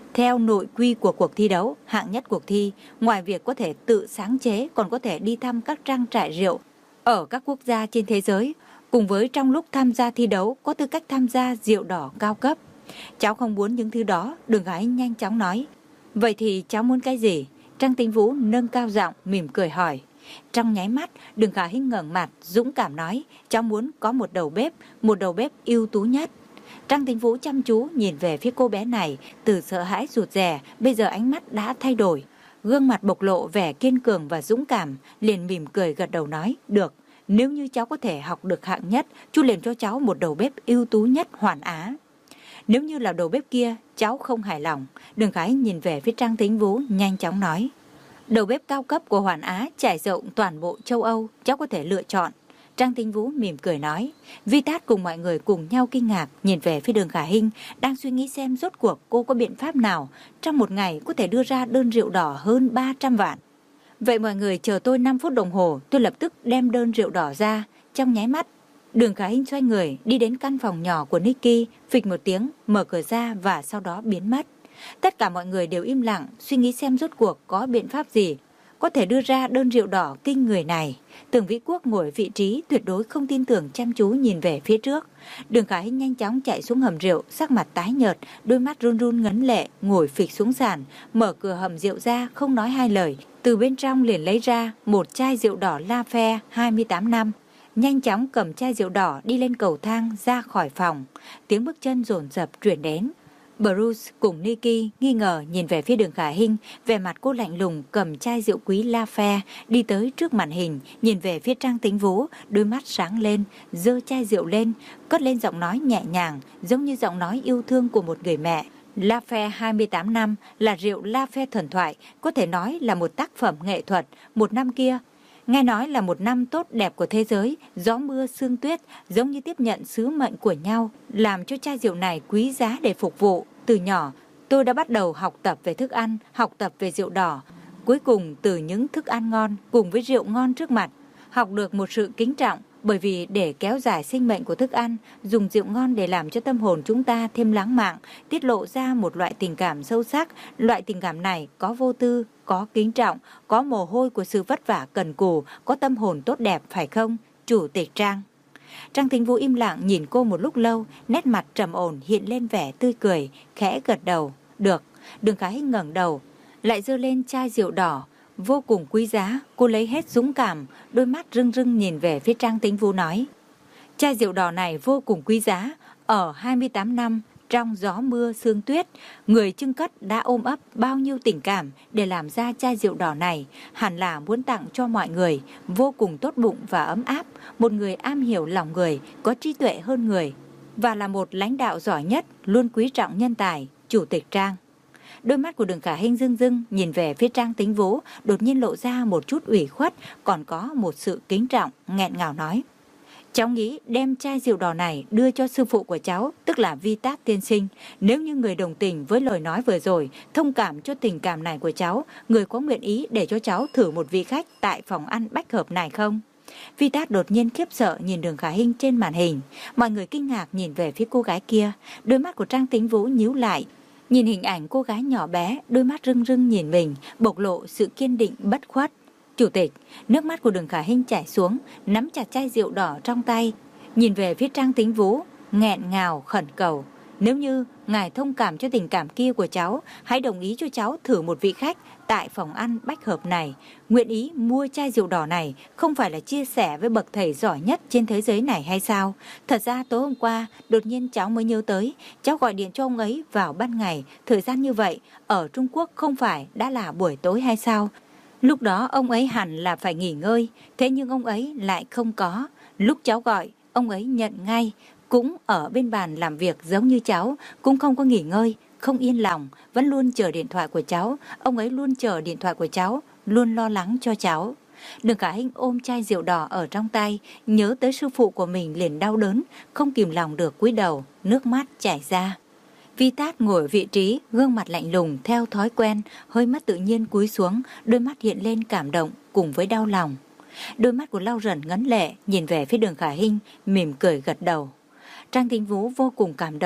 Theo nội quy của cuộc thi đấu, hạng nhất cuộc thi, ngoài việc có thể tự sáng chế còn có thể đi thăm các trang trại rượu ở các quốc gia trên thế giới, cùng với trong lúc tham gia thi đấu có tư cách tham gia rượu đỏ cao cấp. Cháu không muốn những thứ đó, Đường Khả Hinh nhanh chóng nói. Vậy thì cháu muốn cái gì? Trang Tĩnh Vũ nâng cao giọng mỉm cười hỏi. Trong nháy mắt, Đường Khả Hinh ngẩng mặt, dũng cảm nói, cháu muốn có một đầu bếp, một đầu bếp ưu tú nhất. Trang Tĩnh Vũ chăm chú nhìn về phía cô bé này, từ sợ hãi rụt rè, bây giờ ánh mắt đã thay đổi. Gương mặt bộc lộ vẻ kiên cường và dũng cảm, liền mỉm cười gật đầu nói, được, nếu như cháu có thể học được hạng nhất, chú liền cho cháu một đầu bếp ưu tú nhất Hoàn Á. Nếu như là đầu bếp kia, cháu không hài lòng. Đường Khả Hinh nhìn về phía Trang Tĩnh Vũ, nhanh chóng nói. Đầu bếp cao cấp của Hoàn Á trải rộng toàn bộ châu Âu, cháu có thể lựa chọn. Trang Tĩnh Vũ mỉm cười nói. Vi Tát cùng mọi người cùng nhau kinh ngạc, nhìn về phía Đường Khả Hinh, đang suy nghĩ xem rốt cuộc cô có biện pháp nào trong một ngày có thể đưa ra đơn rượu đỏ hơn ba trăm vạn. Vậy mọi người chờ tôi năm phút đồng hồ, tôi lập tức đem đơn rượu đỏ ra. Trong nháy mắt, Đường Khả Hinh xoay người đi đến căn phòng nhỏ của Nicky, phịch một tiếng, mở cửa ra và sau đó biến mất. Tất cả mọi người đều im lặng, suy nghĩ xem rốt cuộc có biện pháp gì có thể đưa ra đơn rượu đỏ kinh người này. Tưởng Vĩ Quốc ngồi vị trí tuyệt đối không tin tưởng, chăm chú nhìn về phía trước. Đường Khả Hinh nhanh chóng chạy xuống hầm rượu, sắc mặt tái nhợt, đôi mắt run run ngấn lệ, ngồi phịch xuống sàn, mở cửa hầm rượu ra, không nói hai lời, từ bên trong liền lấy ra một chai rượu đỏ Lafite hai mươi tám năm. Nhanh chóng cầm chai rượu đỏ đi lên cầu thang ra khỏi phòng. Tiếng bước chân dồn dập truyền đến. Bruce cùng Nicky nghi ngờ nhìn về phía Đường Khả Hinh, vẻ mặt cô lạnh lùng cầm chai rượu quý Lafite đi tới trước màn hình, nhìn về phía Trang Tĩnh Vũ, đôi mắt sáng lên, giơ chai rượu lên, cất lên giọng nói nhẹ nhàng, giống như giọng nói yêu thương của một người mẹ. Lafite hai mươi tám năm là rượu Lafite thần thoại, có thể nói là một tác phẩm nghệ thuật. Một năm kia, nghe nói là một năm tốt đẹp của thế giới, gió mưa sương tuyết giống như tiếp nhận sứ mệnh của nhau, làm cho chai rượu này quý giá để phục vụ. Từ nhỏ, tôi đã bắt đầu học tập về thức ăn, học tập về rượu đỏ. Cuối cùng từ những thức ăn ngon cùng với rượu ngon trước mặt, học được một sự kính trọng, bởi vì để kéo dài sinh mệnh của thức ăn, dùng rượu ngon để làm cho tâm hồn chúng ta thêm lãng mạn, tiết lộ ra một loại tình cảm sâu sắc. Loại tình cảm này có vô tư, có kính trọng, có mồ hôi của sự vất vả cần cù, có tâm hồn tốt đẹp, phải không, Chủ tịch Trang? Trang Tĩnh Vũ im lặng nhìn cô một lúc lâu, nét mặt trầm ổn hiện lên vẻ tươi cười, khẽ gật đầu. Được. Đường Khả Hinh ngẩng đầu, lại giơ lên chai rượu đỏ vô cùng quý giá. Cô lấy hết dũng cảm, đôi mắt rưng rưng nhìn về phía Trang Tĩnh Vũ nói. Chai rượu đỏ này vô cùng quý giá, ở hai mươi tám năm trong gió mưa sương tuyết, người trưng cất đã ôm ấp bao nhiêu tình cảm để làm ra chai rượu đỏ này, hẳn là muốn tặng cho mọi người, vô cùng tốt bụng và ấm áp, một người am hiểu lòng người, có trí tuệ hơn người, và là một lãnh đạo giỏi nhất, luôn quý trọng nhân tài, Chủ tịch Trang. Đôi mắt của Đường Khả Hinh rưng rưng nhìn về phía Trang Tĩnh Vũ, đột nhiên lộ ra một chút ủy khuất, còn có một sự kính trọng, nghẹn ngào nói. Cháu nghĩ đem chai rượu đỏ này đưa cho sư phụ của cháu, tức là Vi Tát tiên sinh. Nếu như người đồng tình với lời nói vừa rồi, thông cảm cho tình cảm này của cháu, người có nguyện ý để cho cháu thử một vị khách tại phòng ăn bách hợp này không? Vi Tát đột nhiên khiếp sợ nhìn Đường Khả Hinh trên màn hình. Mọi người kinh ngạc nhìn về phía cô gái kia, đôi mắt của Trang Tĩnh Vũ nhíu lại. Nhìn hình ảnh cô gái nhỏ bé, đôi mắt rưng rưng nhìn mình, bộc lộ sự kiên định bất khuất. Chủ tịch, nước mắt của Đường Khả Hinh chảy xuống, nắm chặt chai rượu đỏ trong tay, nhìn về phía Trang Tĩnh Vũ, nghẹn ngào khẩn cầu. Nếu như ngài thông cảm cho tình cảm kia của cháu, hãy đồng ý cho cháu thử một vị khách tại phòng ăn bách hợp này. Nguyện ý mua chai rượu đỏ này không phải là chia sẻ với bậc thầy giỏi nhất trên thế giới này hay sao? Thật ra tối hôm qua, đột nhiên cháu mới nhớ tới, cháu gọi điện cho ông ấy vào ban ngày, thời gian như vậy, ở Trung Quốc không phải đã là buổi tối hay sao? Lúc đó ông ấy hẳn là phải nghỉ ngơi, thế nhưng ông ấy lại không có. Lúc cháu gọi, ông ấy nhận ngay, cũng ở bên bàn làm việc giống như cháu, cũng không có nghỉ ngơi, không yên lòng, vẫn luôn chờ điện thoại của cháu. Ông ấy luôn chờ điện thoại của cháu, luôn lo lắng cho cháu. Đường Khả Hinh ôm chai rượu đỏ ở trong tay, nhớ tới sư phụ của mình liền đau đớn, không kìm lòng được cúi đầu, nước mắt chảy ra. Vi Tát ngồi ở vị trí, gương mặt lạnh lùng theo thói quen, hơi mắt tự nhiên cúi xuống, đôi mắt hiện lên cảm động cùng với đau lòng. Đôi mắt của Lau Rẩn ngấn lệ, nhìn về phía Đường Khả Hinh, mỉm cười gật đầu. Trang Tĩnh Vũ vô cùng cảm động,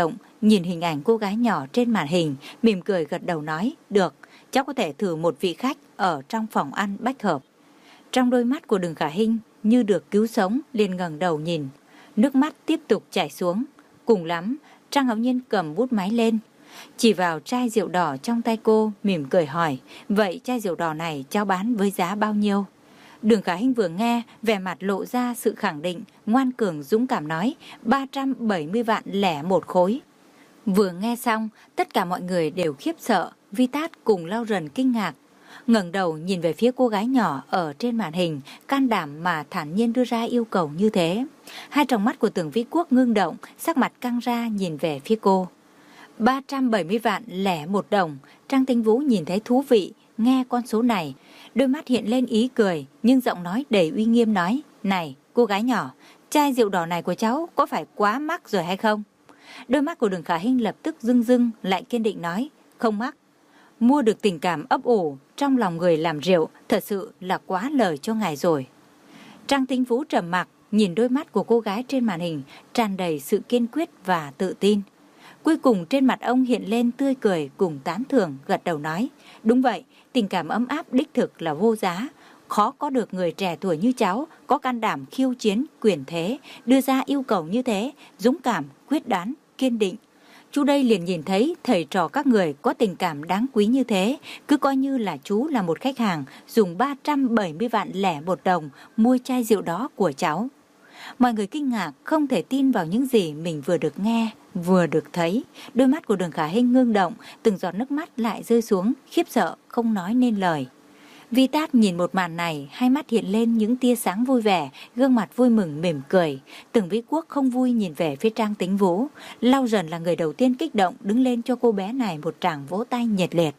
nhìn hình ảnh cô gái nhỏ trên màn hình, mỉm cười gật đầu nói, được, cháu có thể thử một vị khách ở trong phòng ăn Bách Hợp. Trong đôi mắt của Đường Khả Hinh như được cứu sống, liền ngẩng đầu nhìn. Nước mắt tiếp tục chảy xuống. Cùng lắm, Trang Hạo Nhiên cầm bút máy lên, chỉ vào chai rượu đỏ trong tay cô, mỉm cười hỏi, vậy chai rượu đỏ này cháu bán với giá bao nhiêu? Đường Khả Hinh vừa nghe, vẻ mặt lộ ra sự khẳng định, ngoan cường dũng cảm nói, ba trăm bảy mươi vạn lẻ một khối. Vừa nghe xong, tất cả mọi người đều khiếp sợ, Vi Tát cùng Lau Rần kinh ngạc. Ngẩng đầu nhìn về phía cô gái nhỏ ở trên màn hình, can đảm mà thản nhiên đưa ra yêu cầu như thế. Hai tròng mắt của Tưởng Vĩ Quốc ngưng động, sắc mặt căng ra nhìn về phía cô. ba trăm bảy mươi vạn lẻ một đồng. Trang Tinh Vũ nhìn thấy thú vị, nghe con số này, đôi mắt hiện lên ý cười, nhưng giọng nói đầy uy nghiêm nói, này cô gái nhỏ, chai rượu đỏ này của cháu có phải quá mắc rồi hay không? Đôi mắt của Đường Khả Hinh lập tức rưng rưng, lại kiên định nói, không mắc. Mua được tình cảm ấp ủ trong lòng người làm rượu, thật sự là quá lời cho ngài rồi. Trang Tinh Vũ trầm mặc, nhìn đôi mắt của cô gái trên màn hình, tràn đầy sự kiên quyết và tự tin. Cuối cùng trên mặt ông hiện lên tươi cười cùng tán thưởng, gật đầu nói, đúng vậy, tình cảm ấm áp đích thực là vô giá. Khó có được người trẻ tuổi như cháu có can đảm khiêu chiến quyền thế, đưa ra yêu cầu như thế, dũng cảm, quyết đoán, kiên định. Chú đây liền nhìn thấy thầy trò các người có tình cảm đáng quý như thế, cứ coi như là chú là một khách hàng dùng ba trăm bảy mươi vạn lẻ một đồng mua chai rượu đó của cháu. Mọi người kinh ngạc, không thể tin vào những gì mình vừa được nghe, vừa được thấy. Đôi mắt của Đường Khả Hinh ngưng động, từng giọt nước mắt lại rơi xuống, khiếp sợ, không nói nên lời. Vi Tát nhìn một màn này, hai mắt hiện lên những tia sáng vui vẻ, gương mặt vui mừng mỉm cười. Tưởng Vĩ Quốc không vui nhìn về phía Trang Tính Vũ. Lau Dần là người đầu tiên kích động, đứng lên cho cô bé này một tràng vỗ tay nhiệt liệt.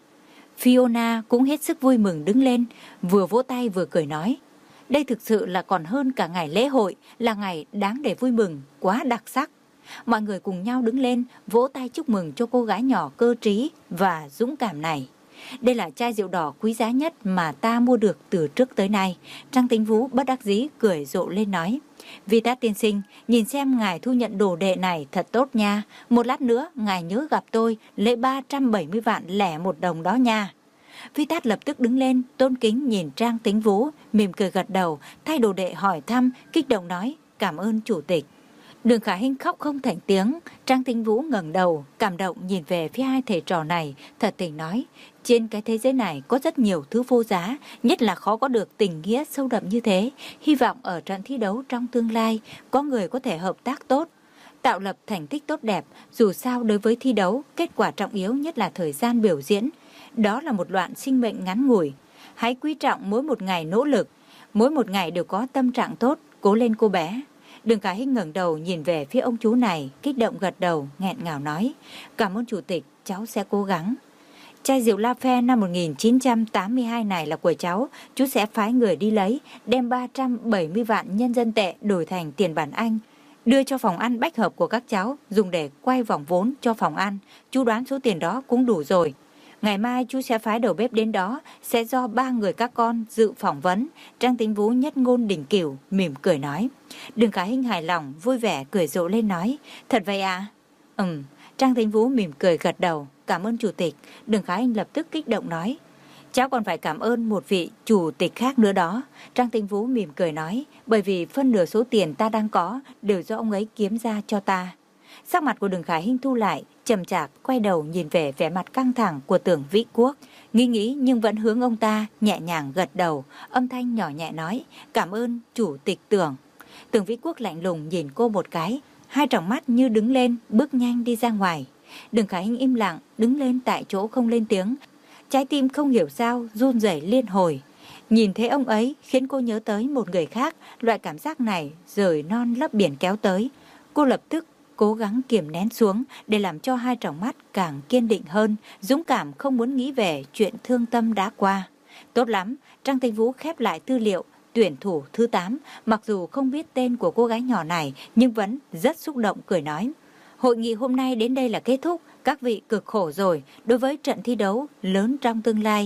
Fiona cũng hết sức vui mừng đứng lên, vừa vỗ tay vừa cười nói, đây thực sự là còn hơn cả ngày lễ hội, là ngày đáng để vui mừng, quá đặc sắc. Mọi người cùng nhau đứng lên, vỗ tay chúc mừng cho cô gái nhỏ cơ trí và dũng cảm này. Đây là chai rượu đỏ quý giá nhất mà ta mua được từ trước tới nay. Trang Tính Vũ bất đắc dĩ cười rộ lên nói, Vi Tát tiên sinh, nhìn xem ngài thu nhận đồ đệ này thật tốt nha. Một lát nữa ngài nhớ gặp tôi, lấy ba trăm bảy mươi vạn lẻ một đồng đó nha. Vi Tát lập tức đứng lên, tôn kính nhìn Trang Tính Vũ, mỉm cười gật đầu, thay đồ đệ hỏi thăm, kích động nói, cảm ơn chủ tịch. Đường Khả Hinh khóc không thành tiếng. Trang Tính Vũ ngẩng đầu, cảm động nhìn về phía hai thầy trò này, thật tình nói, trên cái thế giới này có rất nhiều thứ vô giá, nhất là khó có được tình nghĩa sâu đậm như thế. Hy vọng ở trận thi đấu trong tương lai, có người có thể hợp tác tốt, tạo lập thành tích tốt đẹp. Dù sao đối với thi đấu, kết quả trọng yếu nhất là thời gian biểu diễn. Đó là một đoạn sinh mệnh ngắn ngủi. Hãy quý trọng mỗi một ngày nỗ lực, mỗi một ngày đều có tâm trạng tốt, cố lên cô bé. Đường Khả Hinh ngẩng đầu nhìn về phía ông chú này, kích động gật đầu, nghẹn ngào nói, cảm ơn chủ tịch, cháu sẽ cố gắng. Chai rượu La Phe năm một nghìn chín trăm tám mươi hai này là của cháu, chú sẽ phái người đi lấy, đem ba trăm bảy mươi vạn nhân dân tệ đổi thành tiền bản Anh, đưa cho phòng ăn Bách Hợp của các cháu, dùng để quay vòng vốn cho phòng ăn. Chú đoán số tiền đó cũng đủ rồi. Ngày mai chú sẽ phái đầu bếp đến đó, sẽ do ba người các con dự phỏng vấn. Trang Tính Vũ nhất ngôn đỉnh cửu, mỉm cười nói. Đường Khả Hinh hài lòng, vui vẻ cười rộ lên nói, thật vậy à? Ừm, Trang Tính Vũ mỉm cười gật đầu, cảm ơn chủ tịch. Đường Khả Hinh lập tức kích động nói, cháu còn phải cảm ơn một vị chủ tịch khác nữa đó. Trang Tính Vũ mỉm cười nói, bởi vì phân nửa số tiền ta đang có đều do ông ấy kiếm ra cho ta. Sắc mặt của Đường Khả Hinh thu lại, chậm chạp quay đầu nhìn về vẻ mặt căng thẳng của Tưởng Vĩ Quốc, nghĩ nghĩ nhưng vẫn hướng ông ta, nhẹ nhàng gật đầu, âm thanh nhỏ nhẹ nói, cảm ơn chủ tịch Tưởng. Tưởng Vĩ Quốc lạnh lùng nhìn cô một cái, hai tròng mắt như đứng lên, bước nhanh đi ra ngoài. Đường Khả Hinh im lặng, đứng lên tại chỗ không lên tiếng, trái tim không hiểu sao run rẩy liên hồi. Nhìn thấy ông ấy khiến cô nhớ tới một người khác, loại cảm giác này rời non lấp biển kéo tới. Cô lập tức cố gắng kiềm nén xuống để làm cho hai tròng mắt càng kiên định hơn, dũng cảm không muốn nghĩ về chuyện thương tâm đã qua. Tốt lắm, Trang Tinh Vũ khép lại tư liệu tuyển thủ thứ tám, mặc dù không biết tên của cô gái nhỏ này nhưng vẫn rất xúc động cười nói. Hội nghị hôm nay đến đây là kết thúc, các vị cực khổ rồi, đối với trận thi đấu lớn trong tương lai.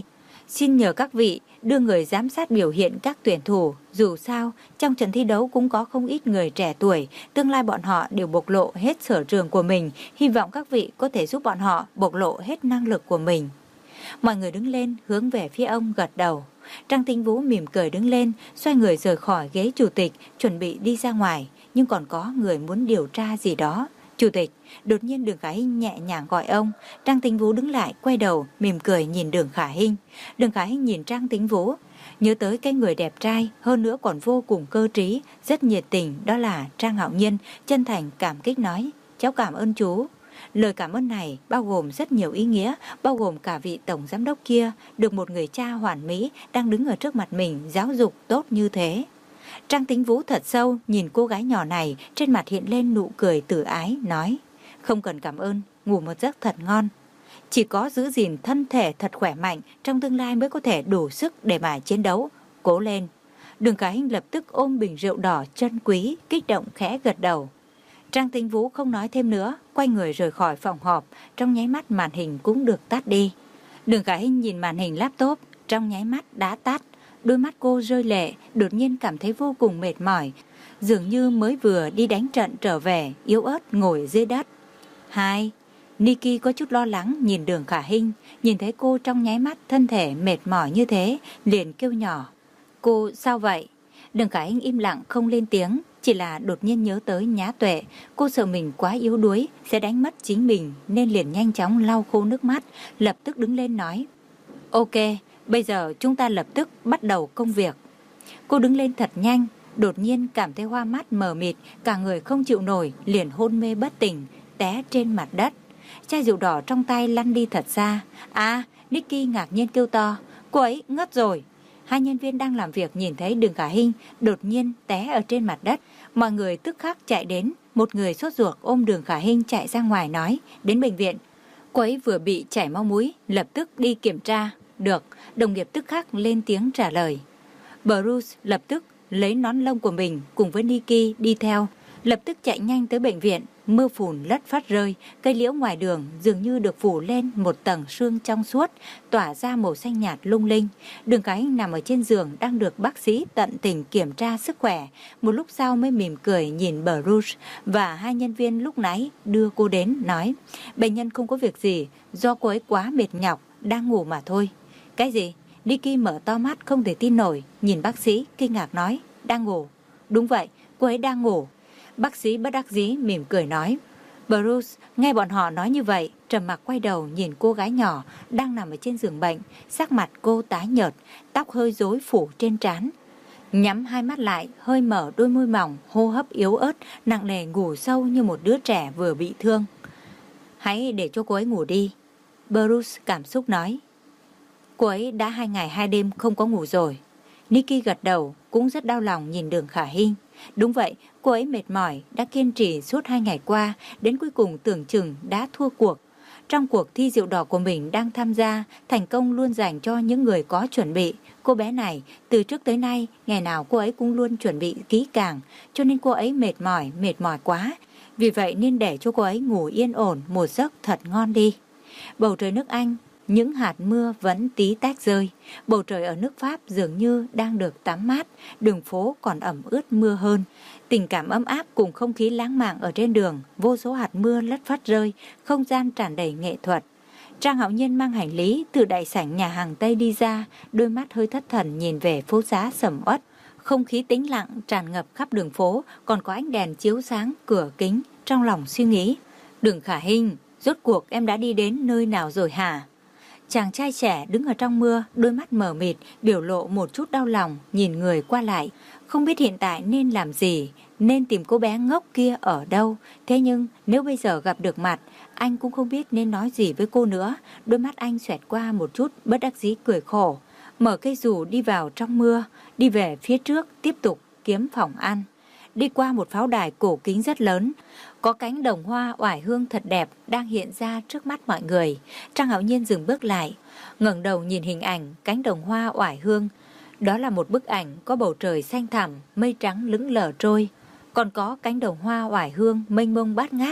Xin nhờ các vị đưa người giám sát biểu hiện các tuyển thủ. Dù sao, trong trận thi đấu cũng có không ít người trẻ tuổi, tương lai bọn họ đều bộc lộ hết sở trường của mình. Hy vọng các vị có thể giúp bọn họ bộc lộ hết năng lực của mình. Mọi người đứng lên hướng về phía ông gật đầu. Trang Tĩnh Vũ mỉm cười đứng lên, xoay người rời khỏi ghế chủ tịch, chuẩn bị đi ra ngoài. Nhưng còn có người muốn điều tra gì đó. Chủ tịch, đột nhiên Đường Khả Hinh nhẹ nhàng gọi ông. Trang Tĩnh Vũ đứng lại, quay đầu, mỉm cười nhìn Đường Khả Hinh. Đường Khả Hinh nhìn Trang Tĩnh Vũ, nhớ tới cái người đẹp trai, hơn nữa còn vô cùng cơ trí, rất nhiệt tình, đó là Trang Hạo Nhiên, chân thành cảm kích nói, cháu cảm ơn chú. Lời cảm ơn này bao gồm rất nhiều ý nghĩa, bao gồm cả vị tổng giám đốc kia, được một người cha hoàn mỹ đang đứng ở trước mặt mình giáo dục tốt như thế. Trang Tĩnh Vũ thật sâu nhìn cô gái nhỏ này, trên mặt hiện lên nụ cười tử ái, nói, không cần cảm ơn, ngủ một giấc thật ngon. Chỉ có giữ gìn thân thể thật khỏe mạnh, trong tương lai mới có thể đủ sức để mà chiến đấu. Cố lên. Đường Khả Hinh lập tức ôm bình rượu đỏ chân quý, kích động khẽ gật đầu. Trang Tĩnh Vũ không nói thêm nữa, quay người rời khỏi phòng họp, trong nháy mắt màn hình cũng được tắt đi. Đường Khả Hinh nhìn màn hình laptop, trong nháy mắt đã tắt. Đôi mắt cô rơi lệ, đột nhiên cảm thấy vô cùng mệt mỏi, dường như mới vừa đi đánh trận trở về, yếu ớt ngồi dưới đất. Hai, Nikki có chút lo lắng nhìn Đường Khả Hinh, nhìn thấy cô trong nháy mắt thân thể mệt mỏi như thế, liền kêu nhỏ. Cô sao vậy? Đường Khả Hinh im lặng không lên tiếng, chỉ là đột nhiên nhớ tới Nhã Tuệ. Cô sợ mình quá yếu đuối, sẽ đánh mất chính mình, nên liền nhanh chóng lau khô nước mắt, lập tức đứng lên nói. Ok, bây giờ chúng ta lập tức bắt đầu công việc. Cô đứng lên thật nhanh, đột nhiên cảm thấy hoa mắt mờ mịt, cả người không chịu nổi, liền hôn mê bất tỉnh, té trên mặt đất. Chai rượu đỏ trong tay lăn đi thật xa. À, Nicky ngạc nhiên kêu to, cô ấy ngất rồi. Hai nhân viên đang làm việc nhìn thấy Đường Khả Hinh đột nhiên té ở trên mặt đất. Mọi người tức khắc chạy đến, một người sốt ruột ôm Đường Khả Hinh chạy ra ngoài nói, đến bệnh viện. Cô ấy vừa bị chảy máu mũi, lập tức đi kiểm tra. Được, đồng nghiệp tức khắc lên tiếng trả lời. Bruce lập tức lấy nón lông của mình cùng với Nicky đi theo, lập tức chạy nhanh tới bệnh viện. Mưa phùn lất phất rơi, cây liễu ngoài đường dường như được phủ lên một tầng sương trong suốt, tỏa ra màu xanh nhạt lung linh. Đường Khả Hinh nằm ở trên giường đang được bác sĩ tận tình kiểm tra sức khỏe. Một lúc sau mới mỉm cười nhìn Bruce và hai nhân viên lúc nãy đưa cô đến, nói, bệnh nhân không có việc gì, do cô ấy quá mệt nhọc, đang ngủ mà thôi. Cái gì? Nicky mở to mắt không thể tin nổi, nhìn bác sĩ kinh ngạc nói, đang ngủ. Đúng vậy, cô ấy đang ngủ. Bác sĩ bất đắc dĩ mỉm cười nói. Bruce nghe bọn họ nói như vậy, trầm mặc quay đầu nhìn cô gái nhỏ đang nằm ở trên giường bệnh, sắc mặt cô tái nhợt, tóc hơi rối phủ trên trán. Nhắm hai mắt lại, hơi mở đôi môi mỏng, hô hấp yếu ớt, nặng nề ngủ sâu như một đứa trẻ vừa bị thương. Hãy để cho cô ấy ngủ đi, Bruce cảm xúc nói. Cô ấy đã hai ngày hai đêm không có ngủ rồi. Nicky gật đầu, cũng rất đau lòng nhìn Đường Khả Hinh. Đúng vậy, cô ấy mệt mỏi, đã kiên trì suốt hai ngày qua, đến cuối cùng tưởng chừng đã thua cuộc. Trong cuộc thi rượu đỏ của mình đang tham gia, thành công luôn dành cho những người có chuẩn bị. Cô bé này, từ trước tới nay, ngày nào cô ấy cũng luôn chuẩn bị kỹ càng, cho nên cô ấy mệt mỏi, mệt mỏi quá. Vì vậy nên để cho cô ấy ngủ yên ổn, một giấc thật ngon đi. Bầu trời nước Anh, những hạt mưa vẫn tí tách rơi. Bầu trời ở nước Pháp dường như đang được tắm mát, đường phố còn ẩm ướt mưa hơn. Tình cảm ấm áp cùng không khí lãng mạn ở trên đường, vô số hạt mưa lất phất rơi, không gian tràn đầy nghệ thuật. Trang Hạo Nhiên mang hành lý từ đại sảnh nhà hàng Tây đi ra, đôi mắt hơi thất thần nhìn về phố xá sầm uất. Không khí tĩnh lặng tràn ngập khắp đường phố, còn có ánh đèn chiếu sáng cửa kính, trong lòng suy nghĩ. Đường Khả Hinh, rốt cuộc em đã đi đến nơi nào rồi hả? Chàng trai trẻ đứng ở trong mưa, đôi mắt mờ mịt, biểu lộ một chút đau lòng, nhìn người qua lại. Không biết hiện tại nên làm gì, nên tìm cô bé ngốc kia ở đâu. Thế nhưng nếu bây giờ gặp được mặt, anh cũng không biết nên nói gì với cô nữa. Đôi mắt anh xoẹt qua một chút bất đắc dĩ cười khổ. Mở cây dù đi vào trong mưa, đi về phía trước tiếp tục kiếm phòng ăn. Đi qua một pháo đài cổ kính rất lớn, có cánh đồng hoa oải hương thật đẹp đang hiện ra trước mắt mọi người. Trang Hạo Nhiên dừng bước lại, ngẩng đầu nhìn hình ảnh cánh đồng hoa oải hương. Đó là một bức ảnh có bầu trời xanh thẳm, mây trắng lững lờ trôi, còn có cánh đồng hoa oải hương mênh mông bát ngát.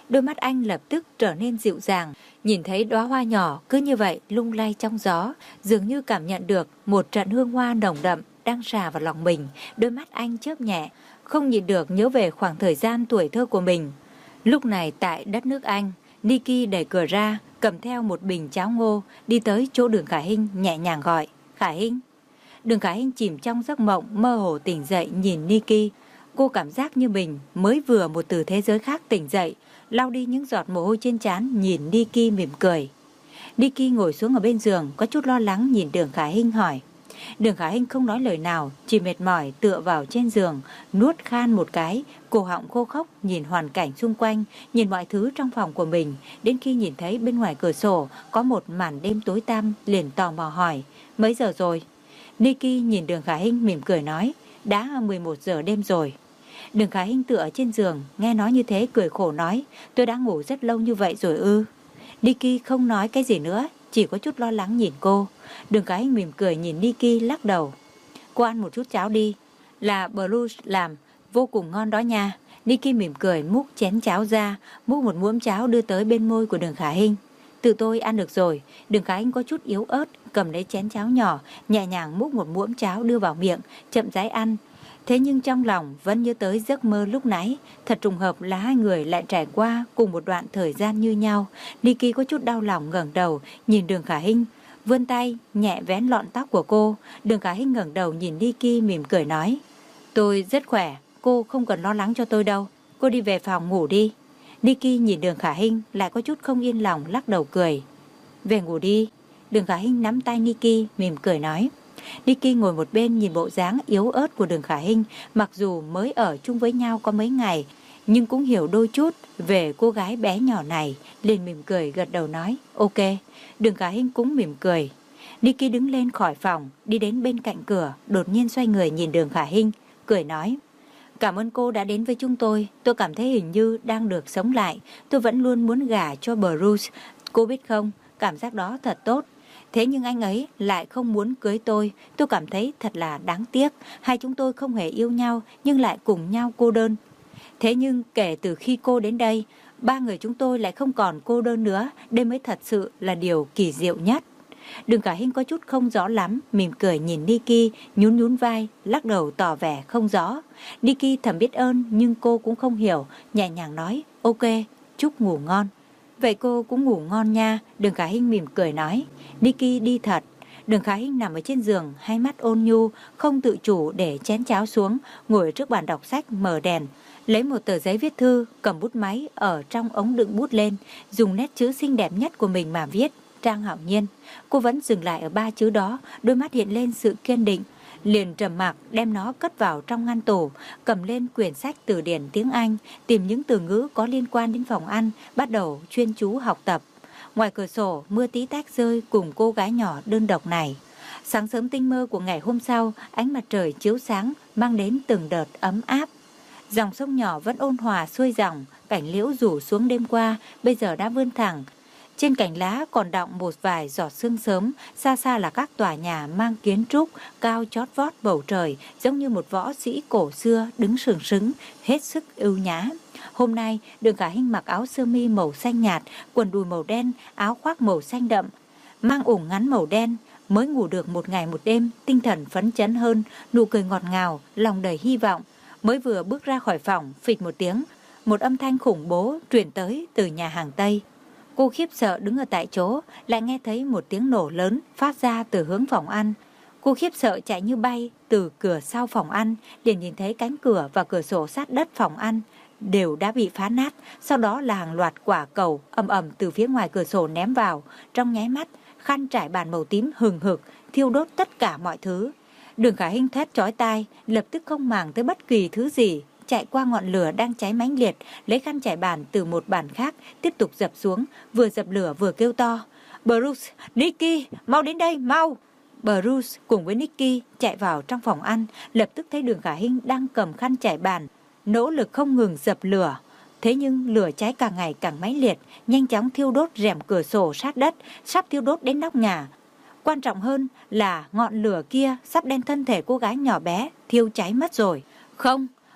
Đôi mắt anh lập tức trở nên dịu dàng, nhìn thấy đóa hoa nhỏ cứ như vậy lung lay trong gió, dường như cảm nhận được một trận hương hoa nồng đậm đang rả vào lòng mình. Đôi mắt anh chớp nhẹ, không nhịn được nhớ về khoảng thời gian tuổi thơ của mình. Lúc này tại đất nước Anh, Nikki đẩy cửa ra, cầm theo một bình cháo ngô, đi tới chỗ Đường Khả Hinh nhẹ nhàng gọi, Khả Hinh. Đường Khả Hinh chìm trong giấc mộng, mơ hồ tỉnh dậy nhìn Nikki. Cô cảm giác như mình mới vừa một từ thế giới khác tỉnh dậy, lau đi những giọt mồ hôi trên trán, nhìn Nikki mỉm cười. Nikki ngồi xuống ở bên giường, có chút lo lắng nhìn Đường Khả Hinh hỏi. Đường Khả Hinh không nói lời nào, chỉ mệt mỏi tựa vào trên giường, nuốt khan một cái, cổ họng khô khốc, nhìn hoàn cảnh xung quanh, nhìn mọi thứ trong phòng của mình. Đến khi nhìn thấy bên ngoài cửa sổ có một màn đêm tối tăm, liền tò mò hỏi, mấy giờ rồi? Nikki nhìn Đường Khả Hinh mỉm cười nói, đã mười một giờ đêm rồi. Đường Khả Hinh tựa ở trên giường, nghe nói như thế cười khổ nói, tôi đã ngủ rất lâu như vậy rồi ư? Nikki không nói cái gì nữa, chỉ có chút lo lắng nhìn cô. Đường Khả Hinh mỉm cười nhìn Nikki lắc đầu. Cô ăn một chút cháo đi, là Bruce làm, vô cùng ngon đó nha. Nikki mỉm cười múc chén cháo ra, múc một muỗng cháo đưa tới bên môi của Đường Khả Hinh. Tự tôi ăn được rồi. Đường Khả Hinh có chút yếu ớt, cầm lấy chén cháo nhỏ, nhẹ nhàng múc một muỗng cháo đưa vào miệng, chậm rãi ăn. Thế nhưng trong lòng vẫn nhớ tới giấc mơ lúc nãy. Thật trùng hợp là hai người lại trải qua cùng một đoạn thời gian như nhau. Nikki có chút đau lòng ngẩng đầu nhìn Đường Khả Hinh, vươn tay nhẹ vén lọn tóc của cô. Đường Khả Hinh ngẩng đầu nhìn Nikki mỉm cười nói, tôi rất khỏe, cô không cần lo lắng cho tôi đâu, cô đi về phòng ngủ đi. Nikki nhìn Đường Khả Hinh lại có chút không yên lòng, lắc đầu cười. Về ngủ đi. Đường Khả Hinh nắm tay Nikki mỉm cười nói. Nikki ngồi một bên nhìn bộ dáng yếu ớt của Đường Khả Hinh, mặc dù mới ở chung với nhau có mấy ngày, nhưng cũng hiểu đôi chút về cô gái bé nhỏ này, liền mỉm cười gật đầu nói, ok. Đường Khả Hinh cũng mỉm cười. Nikki đứng lên khỏi phòng, đi đến bên cạnh cửa, đột nhiên xoay người nhìn Đường Khả Hinh, cười nói, cảm ơn cô đã đến với chúng tôi, tôi cảm thấy hình như đang được sống lại, tôi vẫn luôn muốn gả cho Bruce, cô biết không, cảm giác đó thật tốt. Thế nhưng anh ấy lại không muốn cưới tôi, tôi cảm thấy thật là đáng tiếc, hai chúng tôi không hề yêu nhau nhưng lại cùng nhau cô đơn. Thế nhưng kể từ khi cô đến đây, ba người chúng tôi lại không còn cô đơn nữa, đây mới thật sự là điều kỳ diệu nhất. Đường Khả Hinh có chút không rõ lắm, mỉm cười nhìn Nikki, nhún nhún vai, lắc đầu tỏ vẻ không rõ. Nikki thầm biết ơn nhưng cô cũng không hiểu, nhẹ nhàng nói, ok, chúc ngủ ngon. Vậy cô cũng ngủ ngon nha, Đường Khả Hinh mỉm cười nói. Nikki đi thật. Đường Khả Hinh nằm ở trên giường, hai mắt ôn nhu, không tự chủ để chén cháo xuống, ngồi trước bàn đọc sách, mở đèn, lấy một tờ giấy viết thư, cầm bút máy ở trong ống đựng bút lên, dùng nét chữ xinh đẹp nhất của mình mà viết, Trang Hạo Nhiên. Cô vẫn dừng lại ở ba chữ đó, đôi mắt hiện lên sự kiên định. Liền trầm mặc đem nó cất vào trong ngăn tủ, cầm lên quyển sách từ điển tiếng Anh, tìm những từ ngữ có liên quan đến phòng ăn, bắt đầu chuyên chú học tập. Ngoài cửa sổ, mưa tí tách rơi cùng cô gái nhỏ đơn độc này. Sáng sớm tinh mơ của ngày hôm sau, ánh mặt trời chiếu sáng, mang đến từng đợt ấm áp. Dòng sông nhỏ vẫn ôn hòa xuôi dòng, cảnh liễu rủ xuống đêm qua, bây giờ đã vươn thẳng. Trên cành lá còn đọng một vài giọt sương sớm, xa xa là các tòa nhà mang kiến trúc, cao chót vót bầu trời, giống như một võ sĩ cổ xưa đứng sừng sững, hết sức ưu nhã. Hôm nay, Đường Khả Hinh mặc áo sơ mi màu xanh nhạt, quần đùi màu đen, áo khoác màu xanh đậm, mang ủng ngắn màu đen, mới ngủ được một ngày một đêm, tinh thần phấn chấn hơn, nụ cười ngọt ngào, lòng đầy hy vọng. Mới vừa bước ra khỏi phòng, phịch một tiếng, một âm thanh khủng bố truyền tới từ nhà hàng Tây. Cô khiếp sợ đứng ở tại chỗ, lại nghe thấy một tiếng nổ lớn phát ra từ hướng phòng ăn. Cô khiếp sợ chạy như bay từ cửa sau phòng ăn, liền nhìn thấy cánh cửa và cửa sổ sát đất phòng ăn đều đã bị phá nát, sau đó là hàng loạt quả cầu ầm ầm từ phía ngoài cửa sổ ném vào. Trong nháy mắt, khăn trải bàn màu tím hừng hực thiêu đốt tất cả mọi thứ. Đường Khả Hinh thét chói tai, lập tức không màng tới bất kỳ thứ gì, chạy qua ngọn lửa đang cháy mãnh liệt, lấy khăn trải bàn từ một bàn khác, tiếp tục dập xuống, vừa dập lửa vừa kêu to, Bruce, Nikki, mau đến đây, mau! Bruce cùng với Nikki chạy vào trong phòng ăn, lập tức thấy Đường Khả Hinh đang cầm khăn trải bàn, nỗ lực không ngừng dập lửa. Thế nhưng lửa cháy càng ngày càng mãnh liệt, nhanh chóng thiêu đốt rèm cửa sổ sát đất, sắp thiêu đốt đến nóc nhà. Quan trọng hơn là ngọn lửa kia sắp đem thân thể cô gái nhỏ bé thiêu cháy mất rồi. Không,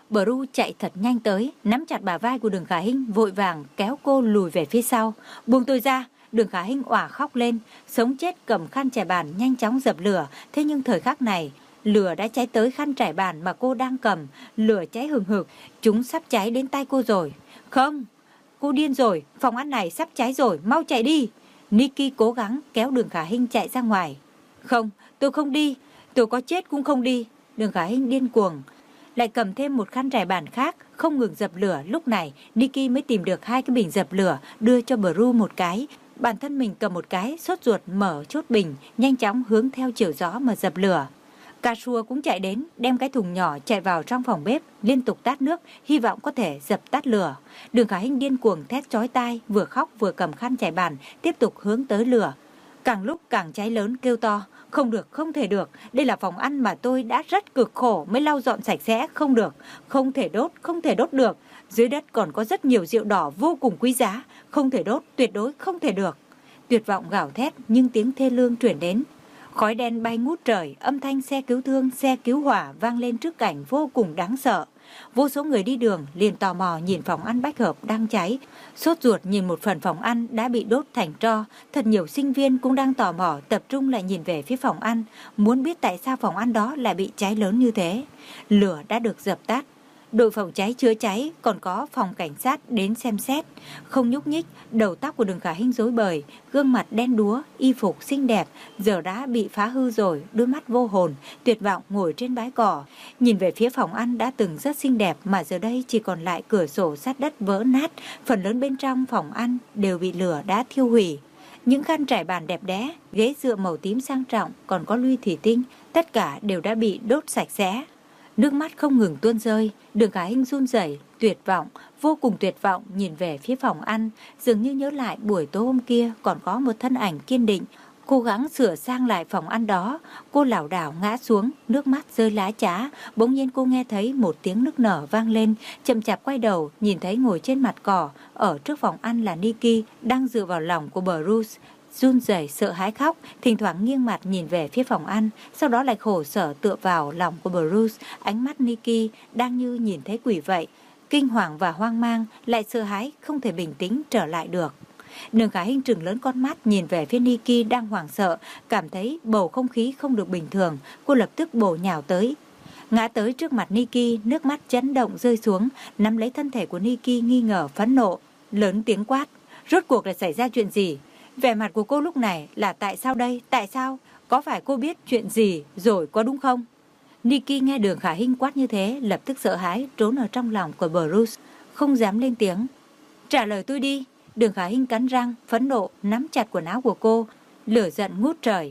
Bru chạy thật nhanh tới, nắm chặt bả vai của Đường Khả Hinh, vội vàng kéo cô lùi về phía sau. Buông tôi ra! Đường Khả Hinh òa khóc lên, sống chết cầm khăn trải bàn nhanh chóng dập lửa. Thế nhưng thời khắc này, lửa đã cháy tới khăn trải bàn mà cô đang cầm. Lửa cháy hừng hực, chúng sắp cháy đến tay cô rồi. Không! Cô điên rồi, phòng ăn này sắp cháy rồi, mau chạy đi! Nikki cố gắng kéo Đường Khả Hinh chạy ra ngoài. Không, tôi không đi, tôi có chết cũng không đi. Đường Khả Hinh điên cuồng, lại cầm thêm một khăn trải bàn khác, không ngừng dập lửa. Lúc này, Nikki mới tìm được hai cái bình dập lửa, đưa cho Bru một cái. Bản thân mình cầm một cái, sốt ruột mở chốt bình, nhanh chóng hướng theo chiều gió mà dập lửa. Cashua cũng chạy đến, đem cái thùng nhỏ chạy vào trong phòng bếp, liên tục tát nước, hy vọng có thể dập tắt lửa. Đường Khả Hinh điên cuồng thét chói tai, vừa khóc vừa cầm khăn trải bàn, tiếp tục hướng tới lửa. Càng lúc càng cháy lớn, kêu to, không được, không thể được, đây là phòng ăn mà tôi đã rất cực khổ mới lau dọn sạch sẽ, không được, không thể đốt, không thể đốt được. Dưới đất còn có rất nhiều rượu đỏ vô cùng quý giá, không thể đốt, tuyệt đối không thể được. Tuyệt vọng gào thét nhưng tiếng thê lương truyền đến. Khói đen bay ngút trời, âm thanh xe cứu thương, xe cứu hỏa vang lên trước cảnh vô cùng đáng sợ. Vô số người đi đường liền tò mò nhìn phòng ăn Bách Hợp đang cháy, sốt ruột nhìn một phần phòng ăn đã bị đốt thành tro. Thật nhiều sinh viên cũng đang tò mò tập trung lại nhìn về phía phòng ăn, muốn biết tại sao phòng ăn đó lại bị cháy lớn như thế. Lửa đã được dập tắt. Đội phòng cháy chữa cháy còn có phòng cảnh sát đến xem xét. Không nhúc nhích, đầu tóc của Đường Khả Hinh rối bời, gương mặt đen đúa, y phục xinh đẹp giờ đã bị phá hư rồi, đôi mắt vô hồn, tuyệt vọng ngồi trên bãi cỏ, nhìn về phía phòng ăn đã từng rất xinh đẹp mà giờ đây chỉ còn lại cửa sổ sát đất vỡ nát, phần lớn bên trong phòng ăn đều bị lửa đã thiêu hủy. Những khăn trải bàn đẹp đẽ, ghế dựa màu tím sang trọng, còn có luy thủy tinh, tất cả đều đã bị đốt sạch sẽ. Nước mắt không ngừng tuôn rơi, Đường Khả Hinh run rẩy, tuyệt vọng, vô cùng tuyệt vọng nhìn về phía phòng ăn, dường như nhớ lại buổi tối hôm kia còn có một thân ảnh kiên định, cố gắng sửa sang lại phòng ăn đó. Cô lảo đảo ngã xuống, nước mắt rơi lá chá, bỗng nhiên cô nghe thấy một tiếng nức nở vang lên, chậm chạp quay đầu, nhìn thấy ngồi trên mặt cỏ, ở trước phòng ăn là Nikki, đang dựa vào lòng của Bruce. Run rẩy sợ hãi khóc, thỉnh thoảng nghiêng mặt nhìn về phía phòng ăn, sau đó lại khổ sở tựa vào lòng của Bruce. Ánh mắt Nikki đang như nhìn thấy quỷ vậy, kinh hoàng và hoang mang, lại sợ hãi không thể bình tĩnh trở lại được. Đường Khả Hinh trừng lớn con mắt nhìn về phía Nikki đang hoảng sợ, cảm thấy bầu không khí không được bình thường, cô lập tức bổ nhào tới, ngã tới trước mặt Nikki, nước mắt chấn động rơi xuống, nắm lấy thân thể của Nikki nghi ngờ phẫn nộ, lớn tiếng quát, rốt cuộc là xảy ra chuyện gì? Vẻ mặt của cô lúc này là tại sao đây? Tại sao? Có phải cô biết chuyện gì rồi có đúng không? Nikki nghe Đường Khả Hinh quát như thế, lập tức sợ hãi, trốn ở trong lòng của Bruce, không dám lên tiếng. Trả lời tôi đi. Đường Khả Hinh cắn răng, phẫn nộ, nắm chặt quần áo của cô, lửa giận ngút trời.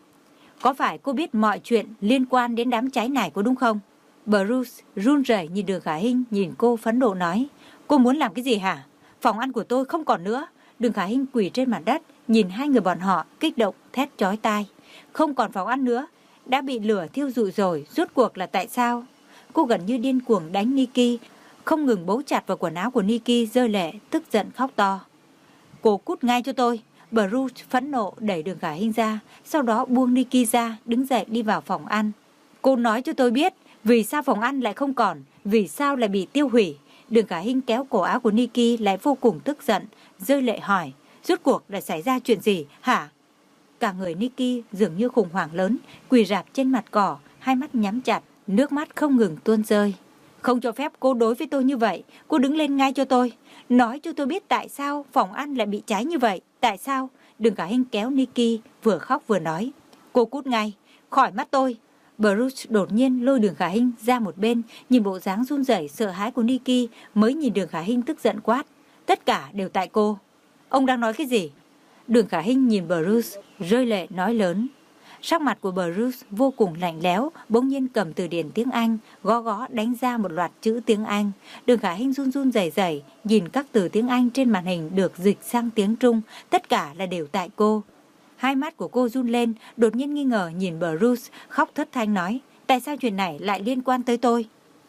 Có phải cô biết mọi chuyện liên quan đến đám cháy này có đúng không? Bruce run rẩy nhìn Đường Khả Hinh, nhìn cô phẫn nộ nói, cô muốn làm cái gì hả? Phòng ăn của tôi không còn nữa. Đường Khả Hinh quỳ trên mặt đất, nhìn hai người bọn họ, kích động, thét chói tai. Không còn phòng ăn nữa, đã bị lửa thiêu rụi rồi, rốt cuộc là tại sao? Cô gần như điên cuồng đánh Nikki, không ngừng bấu chặt vào quần áo của Nikki, rơi lệ, tức giận khóc to. Cô cút ngay cho tôi. Bruce phẫn nộ đẩy Đường Khả Hinh ra, sau đó buông Nikki ra, đứng dậy đi vào phòng ăn. Cô nói cho tôi biết, vì sao phòng ăn lại không còn, vì sao lại bị tiêu hủy? Đường Khả Hinh kéo cổ áo của Nikki lại vô cùng tức giận, rơi lệ hỏi, rốt cuộc là xảy ra chuyện gì hả? Cả người Nikki dường như khủng hoảng lớn, quỳ rạp trên mặt cỏ, hai mắt nhắm chặt, nước mắt không ngừng tuôn rơi. Không cho phép cô đối với tôi như vậy, cô đứng lên ngay cho tôi, nói cho tôi biết tại sao phòng ăn lại bị cháy như vậy, tại sao? Đường Khả Hinh kéo Nikki, vừa khóc vừa nói, cô cút ngay, khỏi mắt tôi. Bruce đột nhiên lôi Đường Khả Hinh ra một bên, nhìn bộ dáng run rẩy sợ hãi của Nikki, mới nhìn Đường Khả Hinh tức giận quát, tất cả đều tại cô. Ông đang nói cái gì? Đường Khả Hinh nhìn Bruce, rơi lệ nói lớn. Sắc mặt của Bruce vô cùng lạnh lẽo, bỗng nhiên cầm từ điển tiếng Anh, gõ gõ đánh ra một loạt chữ tiếng Anh. Đường Khả Hinh run run rẩy rẩy, nhìn các từ tiếng Anh trên màn hình được dịch sang tiếng Trung, tất cả là đều tại cô. Hai mắt của cô run lên, đột nhiên nghi ngờ nhìn Bruce, khóc thất thanh nói, tại sao chuyện này lại liên quan tới tôi?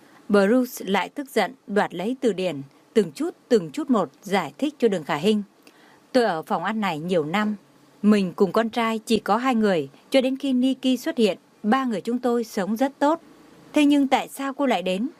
Bruce lại tức giận, đoạt lấy từ điển, từng chút từng chút một giải thích cho Đường Khả Hinh. Tôi ở phòng ăn này nhiều năm, mình cùng con trai chỉ có hai người, cho đến khi Nikki xuất hiện, ba người chúng tôi sống rất tốt. Thế nhưng tại sao cô lại đến?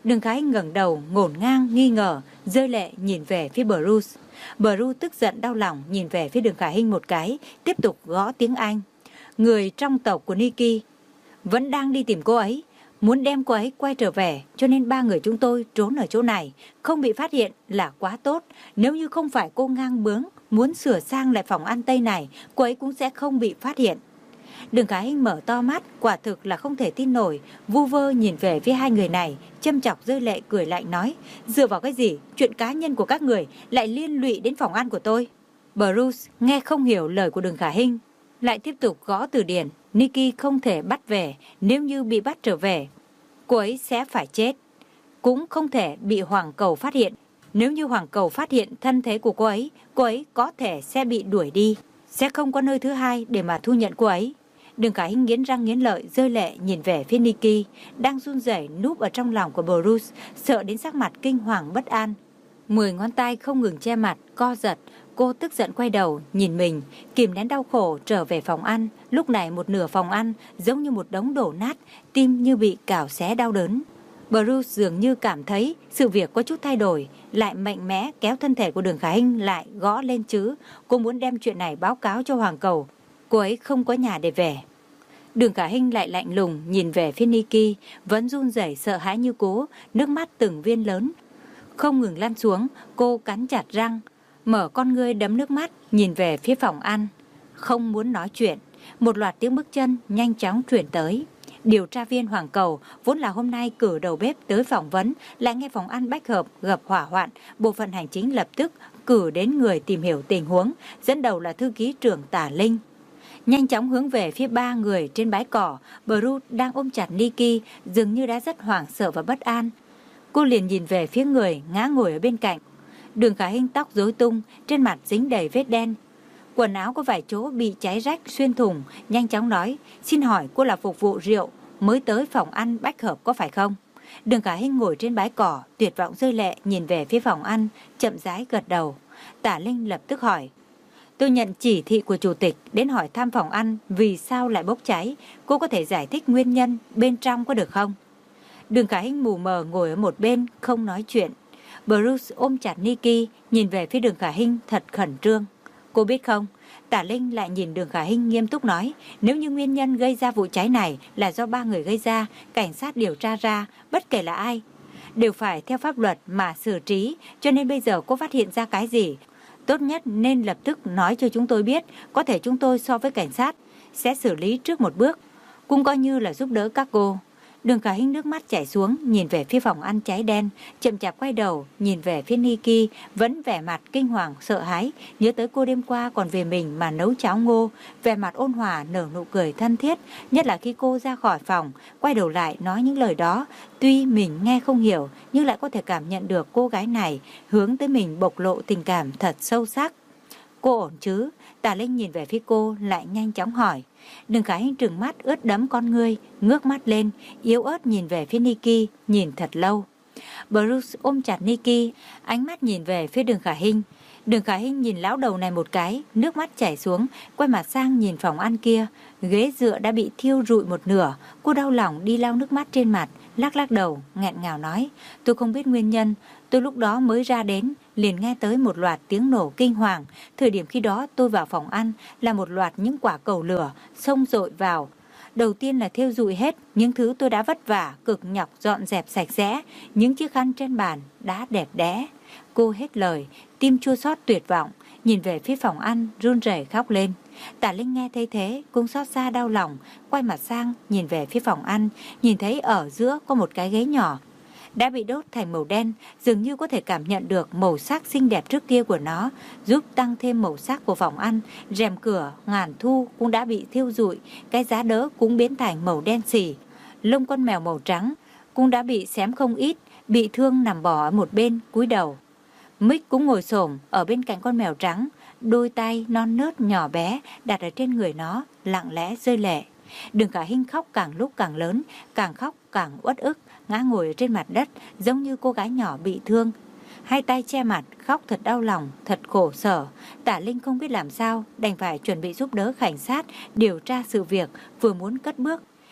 Đường Khả Hinh ngẩng đầu, ngổn ngang, nghi ngờ, rơi lệ nhìn về phía Bruce. Bruce tức giận đau lòng nhìn về phía Đường Khả Hinh một cái, tiếp tục gõ tiếng Anh. Người trong tộc của Nikki vẫn đang đi tìm cô ấy, muốn đem cô ấy quay trở về, cho nên ba người chúng tôi trốn ở chỗ này, không bị phát hiện là quá tốt. Nếu như không phải cô ngang bướng, muốn sửa sang lại phòng ăn Tây này, cô ấy cũng sẽ không bị phát hiện. Đường Khả Hinh mở to mắt, quả thực là không thể tin nổi, vu vơ nhìn về phía hai người này, châm chọc rơi lệ cười lạnh nói, dựa vào cái gì, chuyện cá nhân của các người lại liên lụy đến phòng ăn của tôi. Bruce nghe không hiểu lời của Đường Khả Hinh, lại tiếp tục gõ từ điển. Nikki không thể bắt về, nếu như bị bắt trở về, cô ấy sẽ phải chết. Cũng không thể bị Hoàng Cầu phát hiện, nếu như Hoàng Cầu phát hiện thân thế của cô ấy, cô ấy có thể sẽ bị đuổi đi, sẽ không có nơi thứ hai để mà thu nhận cô ấy. Đường Khả Hinh nghiến răng nghiến lợi, rơi lệ nhìn về phía Nikki, đang run rẩy núp ở trong lòng của Bruce, sợ đến sắc mặt kinh hoàng bất an. Mười ngón tay không ngừng che mặt, co giật. Cô tức giận quay đầu, nhìn mình, kìm nén đau khổ trở về phòng ăn. Lúc này một nửa phòng ăn giống như một đống đổ nát, tim như bị cào xé đau đớn. Bruce dường như cảm thấy sự việc có chút thay đổi, lại mạnh mẽ kéo thân thể của Đường Khả Hinh lại gõ lên chứ. Cô muốn đem chuyện này báo cáo cho Hoàng Cầu, cô ấy không có nhà để về. Đường Khả Hinh lại lạnh lùng nhìn về phía Nikki, vẫn run rẩy sợ hãi như cũ, nước mắt từng viên lớn không ngừng lăn xuống. Cô cắn chặt răng, mở con ngươi đẫm nước mắt nhìn về phía phòng ăn, không muốn nói chuyện. Một loạt tiếng bước chân nhanh chóng truyền tới. Điều tra viên Hoàng Cầu vốn là hôm nay cử đầu bếp tới phỏng vấn, lại nghe phòng ăn Bách Hợp gặp hỏa hoạn, bộ phận hành chính lập tức cử đến người tìm hiểu tình huống, dẫn đầu là thư ký trưởng Tả Linh. Nhanh chóng hướng về phía ba người trên bãi cỏ. Bruce đang ôm chặt Nikki, dường như đã rất hoảng sợ và bất an. Cô liền nhìn về phía người ngã ngồi ở bên cạnh. Đường Khả Hinh tóc rối tung, trên mặt dính đầy vết đen, quần áo có vài chỗ bị cháy rách xuyên thủng, nhanh chóng nói, xin hỏi cô là phục vụ rượu mới tới phòng ăn Bách Hợp có phải không? Đường Khả Hinh ngồi trên bãi cỏ, tuyệt vọng rơi lệ nhìn về phía phòng ăn, chậm rãi gật đầu. Tả Linh lập tức hỏi, tôi nhận chỉ thị của chủ tịch đến hỏi thăm phòng ăn vì sao lại bốc cháy, cô có thể giải thích nguyên nhân bên trong có được không? Đường Khả Hinh mù mờ ngồi ở một bên không nói chuyện. Bruce ôm chặt Nikki, nhìn về phía Đường Khả Hinh thật khẩn trương. Cô biết không? Tả Linh lại nhìn Đường Khả Hinh nghiêm túc nói, nếu như nguyên nhân gây ra vụ cháy này là do ba người gây ra, cảnh sát điều tra ra, bất kể là ai, đều phải theo pháp luật mà xử trí, cho nên bây giờ cô phát hiện ra cái gì, tốt nhất nên lập tức nói cho chúng tôi biết, có thể chúng tôi so với cảnh sát sẽ xử lý trước một bước, cũng coi như là giúp đỡ các cô. Đường Khả Hinh nước mắt chảy xuống, nhìn về phía phòng ăn cháy đen, chậm chạp quay đầu, nhìn về phía Nikki, vẫn vẻ mặt kinh hoàng, sợ hãi, nhớ tới cô đêm qua còn về mình mà nấu cháo ngô, vẻ mặt ôn hòa, nở nụ cười thân thiết, nhất là khi cô ra khỏi phòng, quay đầu lại nói những lời đó, tuy mình nghe không hiểu, nhưng lại có thể cảm nhận được cô gái này hướng tới mình bộc lộ tình cảm thật sâu sắc. Cô ổn chứ? Tả Linh nhìn về phía cô, lại nhanh chóng hỏi. Đường Khả Hinh trừng mắt ướt đẫm con ngươi, ngước mắt lên, yếu ớt nhìn về phía Nikki, nhìn thật lâu. Bruce ôm chặt Nikki, ánh mắt nhìn về phía Đường Khả Hinh. Đường Khả Hinh nhìn lão đầu này một cái, nước mắt chảy xuống, quay mặt sang nhìn phòng ăn kia. Ghế dựa đã bị thiêu rụi một nửa, cô đau lòng đi lau nước mắt trên mặt, lắc lắc đầu, nghẹn ngào nói, tôi không biết nguyên nhân, tôi lúc đó mới ra đến, liền nghe tới một loạt tiếng nổ kinh hoàng. Thời điểm khi đó tôi vào phòng ăn là một loạt những quả cầu lửa xông dội vào. Đầu tiên là thiêu rụi hết những thứ tôi đã vất vả, cực nhọc dọn dẹp sạch sẽ, những chiếc khăn trên bàn đã đẹp đẽ. Cô hết lời, tim chua xót tuyệt vọng, nhìn về phía phòng ăn, run rẩy khóc lên. Tả Linh nghe thấy thế, cũng xót xa đau lòng, quay mặt sang, nhìn về phía phòng ăn, nhìn thấy ở giữa có một cái ghế nhỏ, đã bị đốt thành màu đen, dường như có thể cảm nhận được màu sắc xinh đẹp trước kia của nó, giúp tăng thêm màu sắc của phòng ăn. Rèm cửa, ngàn thu cũng đã bị thiêu rụi, cái giá đỡ cũng biến thành màu đen xỉ. Lông con mèo màu trắng cũng đã bị xém không ít, bị thương nằm bò ở một bên, cúi đầu. Mick cũng ngồi xổm ở bên cạnh con mèo trắng, đôi tay non nớt nhỏ bé đặt ở trên người nó, lặng lẽ rơi lệ. Đường Khả Hinh khóc càng lúc càng lớn, càng khóc càng uất ức, ngã ngồi ở trên mặt đất giống như cô gái nhỏ bị thương, hai tay che mặt, khóc thật đau lòng, thật khổ sở. Tả Linh không biết làm sao, đành phải chuẩn bị giúp đỡ cảnh sát điều tra sự việc, vừa muốn cất bước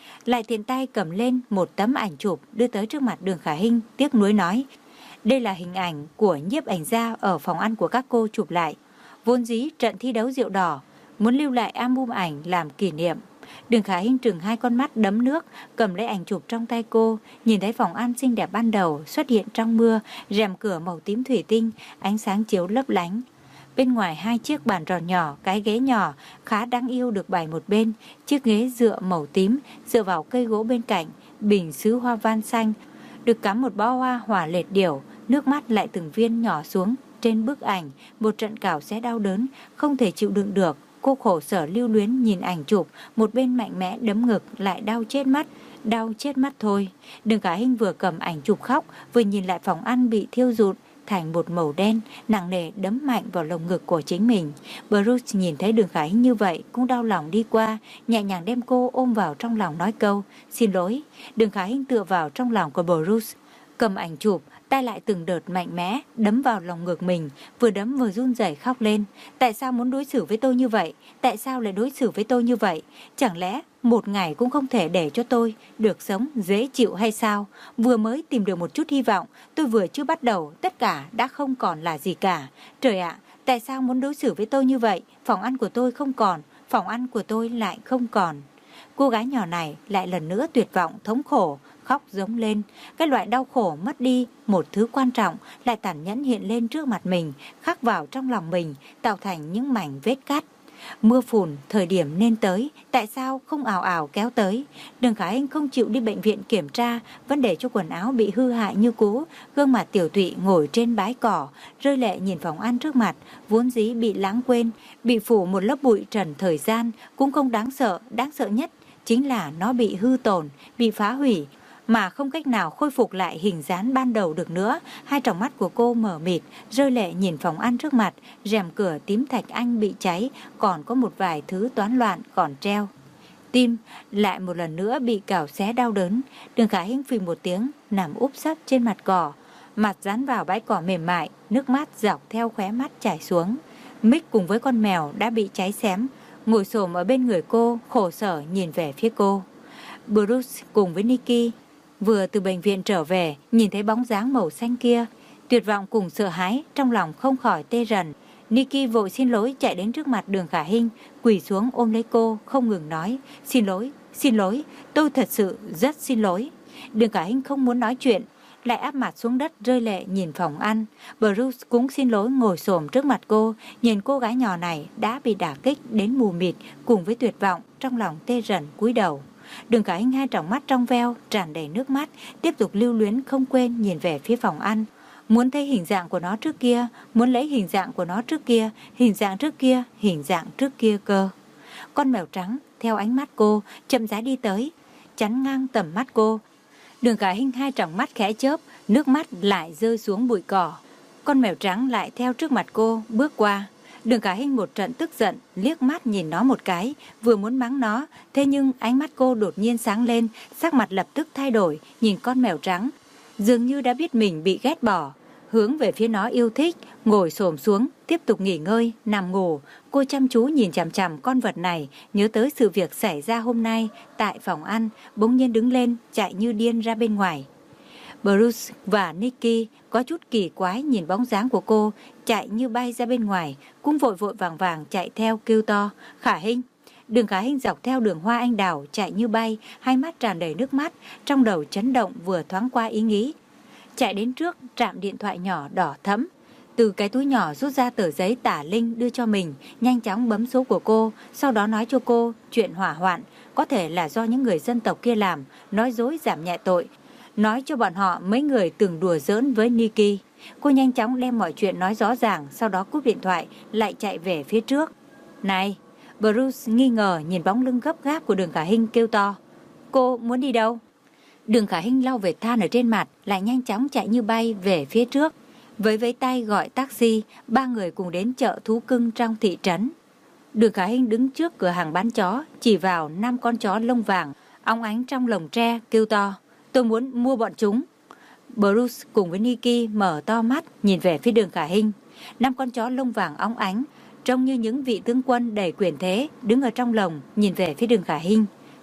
lại tiện tay cầm lên một tấm ảnh chụp đưa tới trước mặt Đường Khả Hinh, tiếc nuối nói: đây là hình ảnh của nhiếp ảnh gia ở phòng ăn của các cô chụp lại. Vốn dĩ trận thi đấu rượu đỏ, muốn lưu lại album ảnh làm kỷ niệm. Đường Khả Hinh trừng hai con mắt đấm nước, cầm lấy ảnh chụp trong tay cô, nhìn thấy phòng ăn xinh đẹp ban đầu xuất hiện trong mưa, rèm cửa màu tím thủy tinh, ánh sáng chiếu lấp lánh. Bên ngoài hai chiếc bàn tròn nhỏ, cái ghế nhỏ khá đáng yêu được bày một bên, chiếc ghế dựa màu tím dựa vào cây gỗ bên cạnh, bình sứ hoa van xanh được cắm một bó hoa hỏa lệt điểu, nước mắt lại từng viên nhỏ xuống trên bức ảnh. Một trận cào xé đau đớn không thể chịu đựng được, cô khổ sở lưu luyến nhìn ảnh chụp, một bên mạnh mẽ đấm ngực, lại đau chết mắt, đau chết mắt thôi. Đường Khả Hinh vừa cầm ảnh chụp khóc, vừa nhìn lại phòng ăn bị thiêu rụt thành một màu đen, nặng nề đấm mạnh vào lồng ngực của chính mình. Bruce nhìn thấy Đường Khả Hinh như vậy cũng đau lòng đi qua, nhẹ nhàng đem cô ôm vào trong lòng nói câu xin lỗi. Đường Khả Hinh tựa vào trong lòng của Bruce, cầm ảnh chụp, tay lại từng đợt mạnh mẽ đấm vào lòng ngực mình, vừa đấm vừa run rẩy khóc lên. Tại sao muốn đối xử với tôi như vậy? Tại sao lại đối xử với tôi như vậy? Chẳng lẽ một ngày cũng không thể để cho tôi được sống dễ chịu hay sao? Vừa mới tìm được một chút hy vọng, tôi vừa chưa bắt đầu, tất cả đã không còn là gì cả. Trời ạ, tại sao muốn đối xử với tôi như vậy? Phòng ăn của tôi không còn, phòng ăn của tôi lại không còn. Cô gái nhỏ này lại lần nữa tuyệt vọng, thống khổ, khóc giống lên. Cái loại đau khổ mất đi một thứ quan trọng lại tàn nhẫn hiện lên trước mặt mình, khắc vào trong lòng mình, tạo thành những mảnh vết cắt. Mưa phùn, thời điểm nên tới, tại sao không ào ào kéo tới? Đường Khả Hinh không chịu đi bệnh viện kiểm tra, vẫn để cho quần áo bị hư hại như cũ. Gương mặt tiểu tụy ngồi trên bãi cỏ, rơi lệ nhìn phòng ăn trước mặt, vốn dĩ bị lãng quên, bị phủ một lớp bụi trần thời gian, cũng không đáng sợ. Đáng sợ nhất chính là nó bị hư tổn, bị phá hủy, mà không cách nào khôi phục lại hình dáng ban đầu được nữa. Hai tròng mắt của cô mở mịt, rơi lệ nhìn phòng ăn trước mặt, rèm cửa tím thạch anh bị cháy, còn có một vài thứ toán loạn còn treo. Tim lại một lần nữa bị cào xé đau đớn. Đường Khả Hinh phì một tiếng, nằm úp sấp trên mặt cỏ, mặt dán vào bãi cỏ mềm mại, nước mắt dọc theo khóe mắt chảy xuống. Mick cùng với con mèo đã bị cháy xém, ngồi xổm ở bên người cô, khổ sở nhìn về phía cô. Bruce cùng với Nikki vừa từ bệnh viện trở về, nhìn thấy bóng dáng màu xanh kia, tuyệt vọng cùng sợ hãi trong lòng không khỏi tê rần. Nikki vội xin lỗi chạy đến trước mặt Đường Khả Hinh, quỳ xuống ôm lấy cô, không ngừng nói xin lỗi, xin lỗi, tôi thật sự rất xin lỗi. Đường Khả Hinh không muốn nói chuyện, lại áp mặt xuống đất rơi lệ nhìn phòng ăn. Bruce cũng xin lỗi ngồi xổm trước mặt cô, nhìn cô gái nhỏ này đã bị đả kích đến mù mịt cùng với tuyệt vọng, trong lòng tê rần cúi đầu. Đường Khả Hinh hai tròng mắt trong veo tràn đầy nước mắt, tiếp tục lưu luyến không quên nhìn về phía phòng ăn, muốn thấy hình dạng của nó trước kia, muốn lấy hình dạng của nó trước kia, hình dạng trước kia, hình dạng trước kia cơ. Con mèo trắng theo ánh mắt cô chậm rãi đi tới, chắn ngang tầm mắt cô. Đường Khả Hinh hai tròng mắt khẽ chớp, nước mắt lại rơi xuống bụi cỏ. Con mèo trắng lại theo trước mặt cô bước qua. Đường Khả Hinh một trận tức giận, liếc mắt nhìn nó một cái, vừa muốn mắng nó, thế nhưng ánh mắt cô đột nhiên sáng lên, sắc mặt lập tức thay đổi, nhìn con mèo trắng, dường như đã biết mình bị ghét bỏ, hướng về phía nó yêu thích, ngồi xổm xuống, tiếp tục nghỉ ngơi, nằm ngủ. Cô chăm chú nhìn chằm chằm con vật này, nhớ tới sự việc xảy ra hôm nay tại phòng ăn, bỗng nhiên đứng lên, chạy như điên ra bên ngoài. Bruce và Nikki có chút kỳ quái nhìn bóng dáng của cô chạy như bay ra bên ngoài, cũng vội vội vàng vàng chạy theo kêu to Khả Hinh. Đường Khả Hinh dọc theo đường hoa anh đào chạy như bay, hai mắt tràn đầy nước mắt, trong đầu chấn động vừa thoáng qua ý nghĩ. Chạy đến trước trạm điện thoại nhỏ đỏ thẫm, từ cái túi nhỏ rút ra tờ giấy tả linh đưa cho mình, nhanh chóng bấm số của cô, sau đó nói cho cô chuyện hỏa hoạn có thể là do những người dân tộc kia làm, nói dối giảm nhẹ tội, nói cho bọn họ mấy người từng đùa giỡn với Nikki. Cô nhanh chóng đem mọi chuyện nói rõ ràng, sau đó cúp điện thoại, lại chạy về phía trước. Này! Bruce nghi ngờ nhìn bóng lưng gấp gáp của Đường Khả Hinh kêu to. Cô muốn đi đâu? Đường Khả Hinh lau vệt than ở trên mặt, lại nhanh chóng chạy như bay về phía trước. Với vẫy tay gọi taxi, ba người cùng đến chợ thú cưng trong thị trấn. Đường Khả Hinh đứng trước cửa hàng bán chó, chỉ vào năm con chó lông vàng, óng ánh trong lồng tre, kêu to. Tôi muốn mua bọn chúng. Bruce cùng với Nikki mở to mắt nhìn về phía Đường Khả Hinh. Năm con chó lông vàng óng ánh, trông như những vị tướng quân đầy quyền thế, đứng ở trong lồng nhìn về phía Đường Khả Hinh.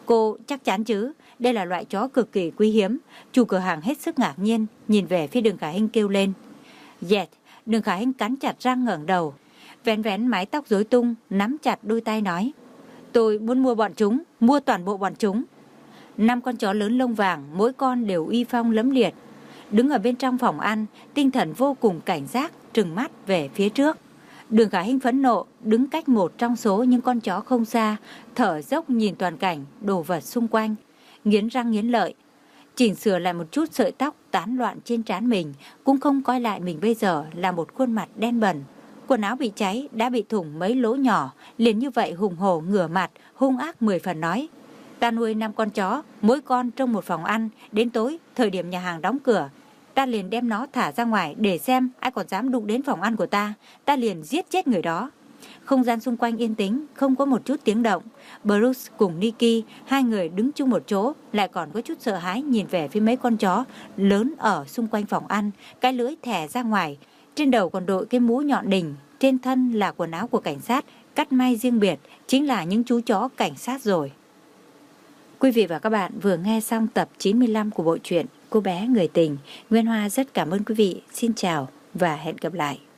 Cô chắc chắn chứ, đây là loại chó cực kỳ quý hiếm. Chủ cửa hàng hết sức ngạc nhiên, nhìn về phía Đường Khả Hinh kêu lên. Yes, Đường Khả Hinh cắn chặt răng ngẩng đầu, vén vén mái tóc rối tung, nắm chặt đôi tay nói. Tôi muốn mua bọn chúng, mua toàn bộ bọn chúng. Năm con chó lớn lông vàng, mỗi con đều uy phong lẫm liệt. Đứng ở bên trong phòng ăn, tinh thần vô cùng cảnh giác, trừng mắt về phía trước. Đường Khả Hinh phẫn nộ, đứng cách một trong số những con chó không xa, thở dốc nhìn toàn cảnh, đồ vật xung quanh, nghiến răng nghiến lợi. Chỉnh sửa lại một chút sợi tóc tán loạn trên trán mình, cũng không coi lại mình bây giờ là một khuôn mặt đen bẩn. Quần áo bị cháy, đã bị thủng mấy lỗ nhỏ, liền như vậy hùng hổ ngửa mặt, hung ác mười phần nói. Ta nuôi năm con chó, mỗi con trong một phòng ăn, đến tối, thời điểm nhà hàng đóng cửa, ta liền đem nó thả ra ngoài để xem ai còn dám đụng đến phòng ăn của ta, ta liền giết chết người đó. Không gian xung quanh yên tĩnh, không có một chút tiếng động. Bruce cùng Nikki, hai người đứng chung một chỗ, lại còn có chút sợ hãi nhìn về phía mấy con chó lớn ở xung quanh phòng ăn, cái lưỡi thè ra ngoài, trên đầu còn đội cái mũ nhọn đỉnh, trên thân là quần áo của cảnh sát, cắt may riêng biệt, chính là những chú chó cảnh sát rồi. Quý vị và các bạn vừa nghe xong tập chín mươi lăm của bộ truyện Cô bé người tình. Nguyên Hoa rất cảm ơn quý vị. Xin chào và hẹn gặp lại.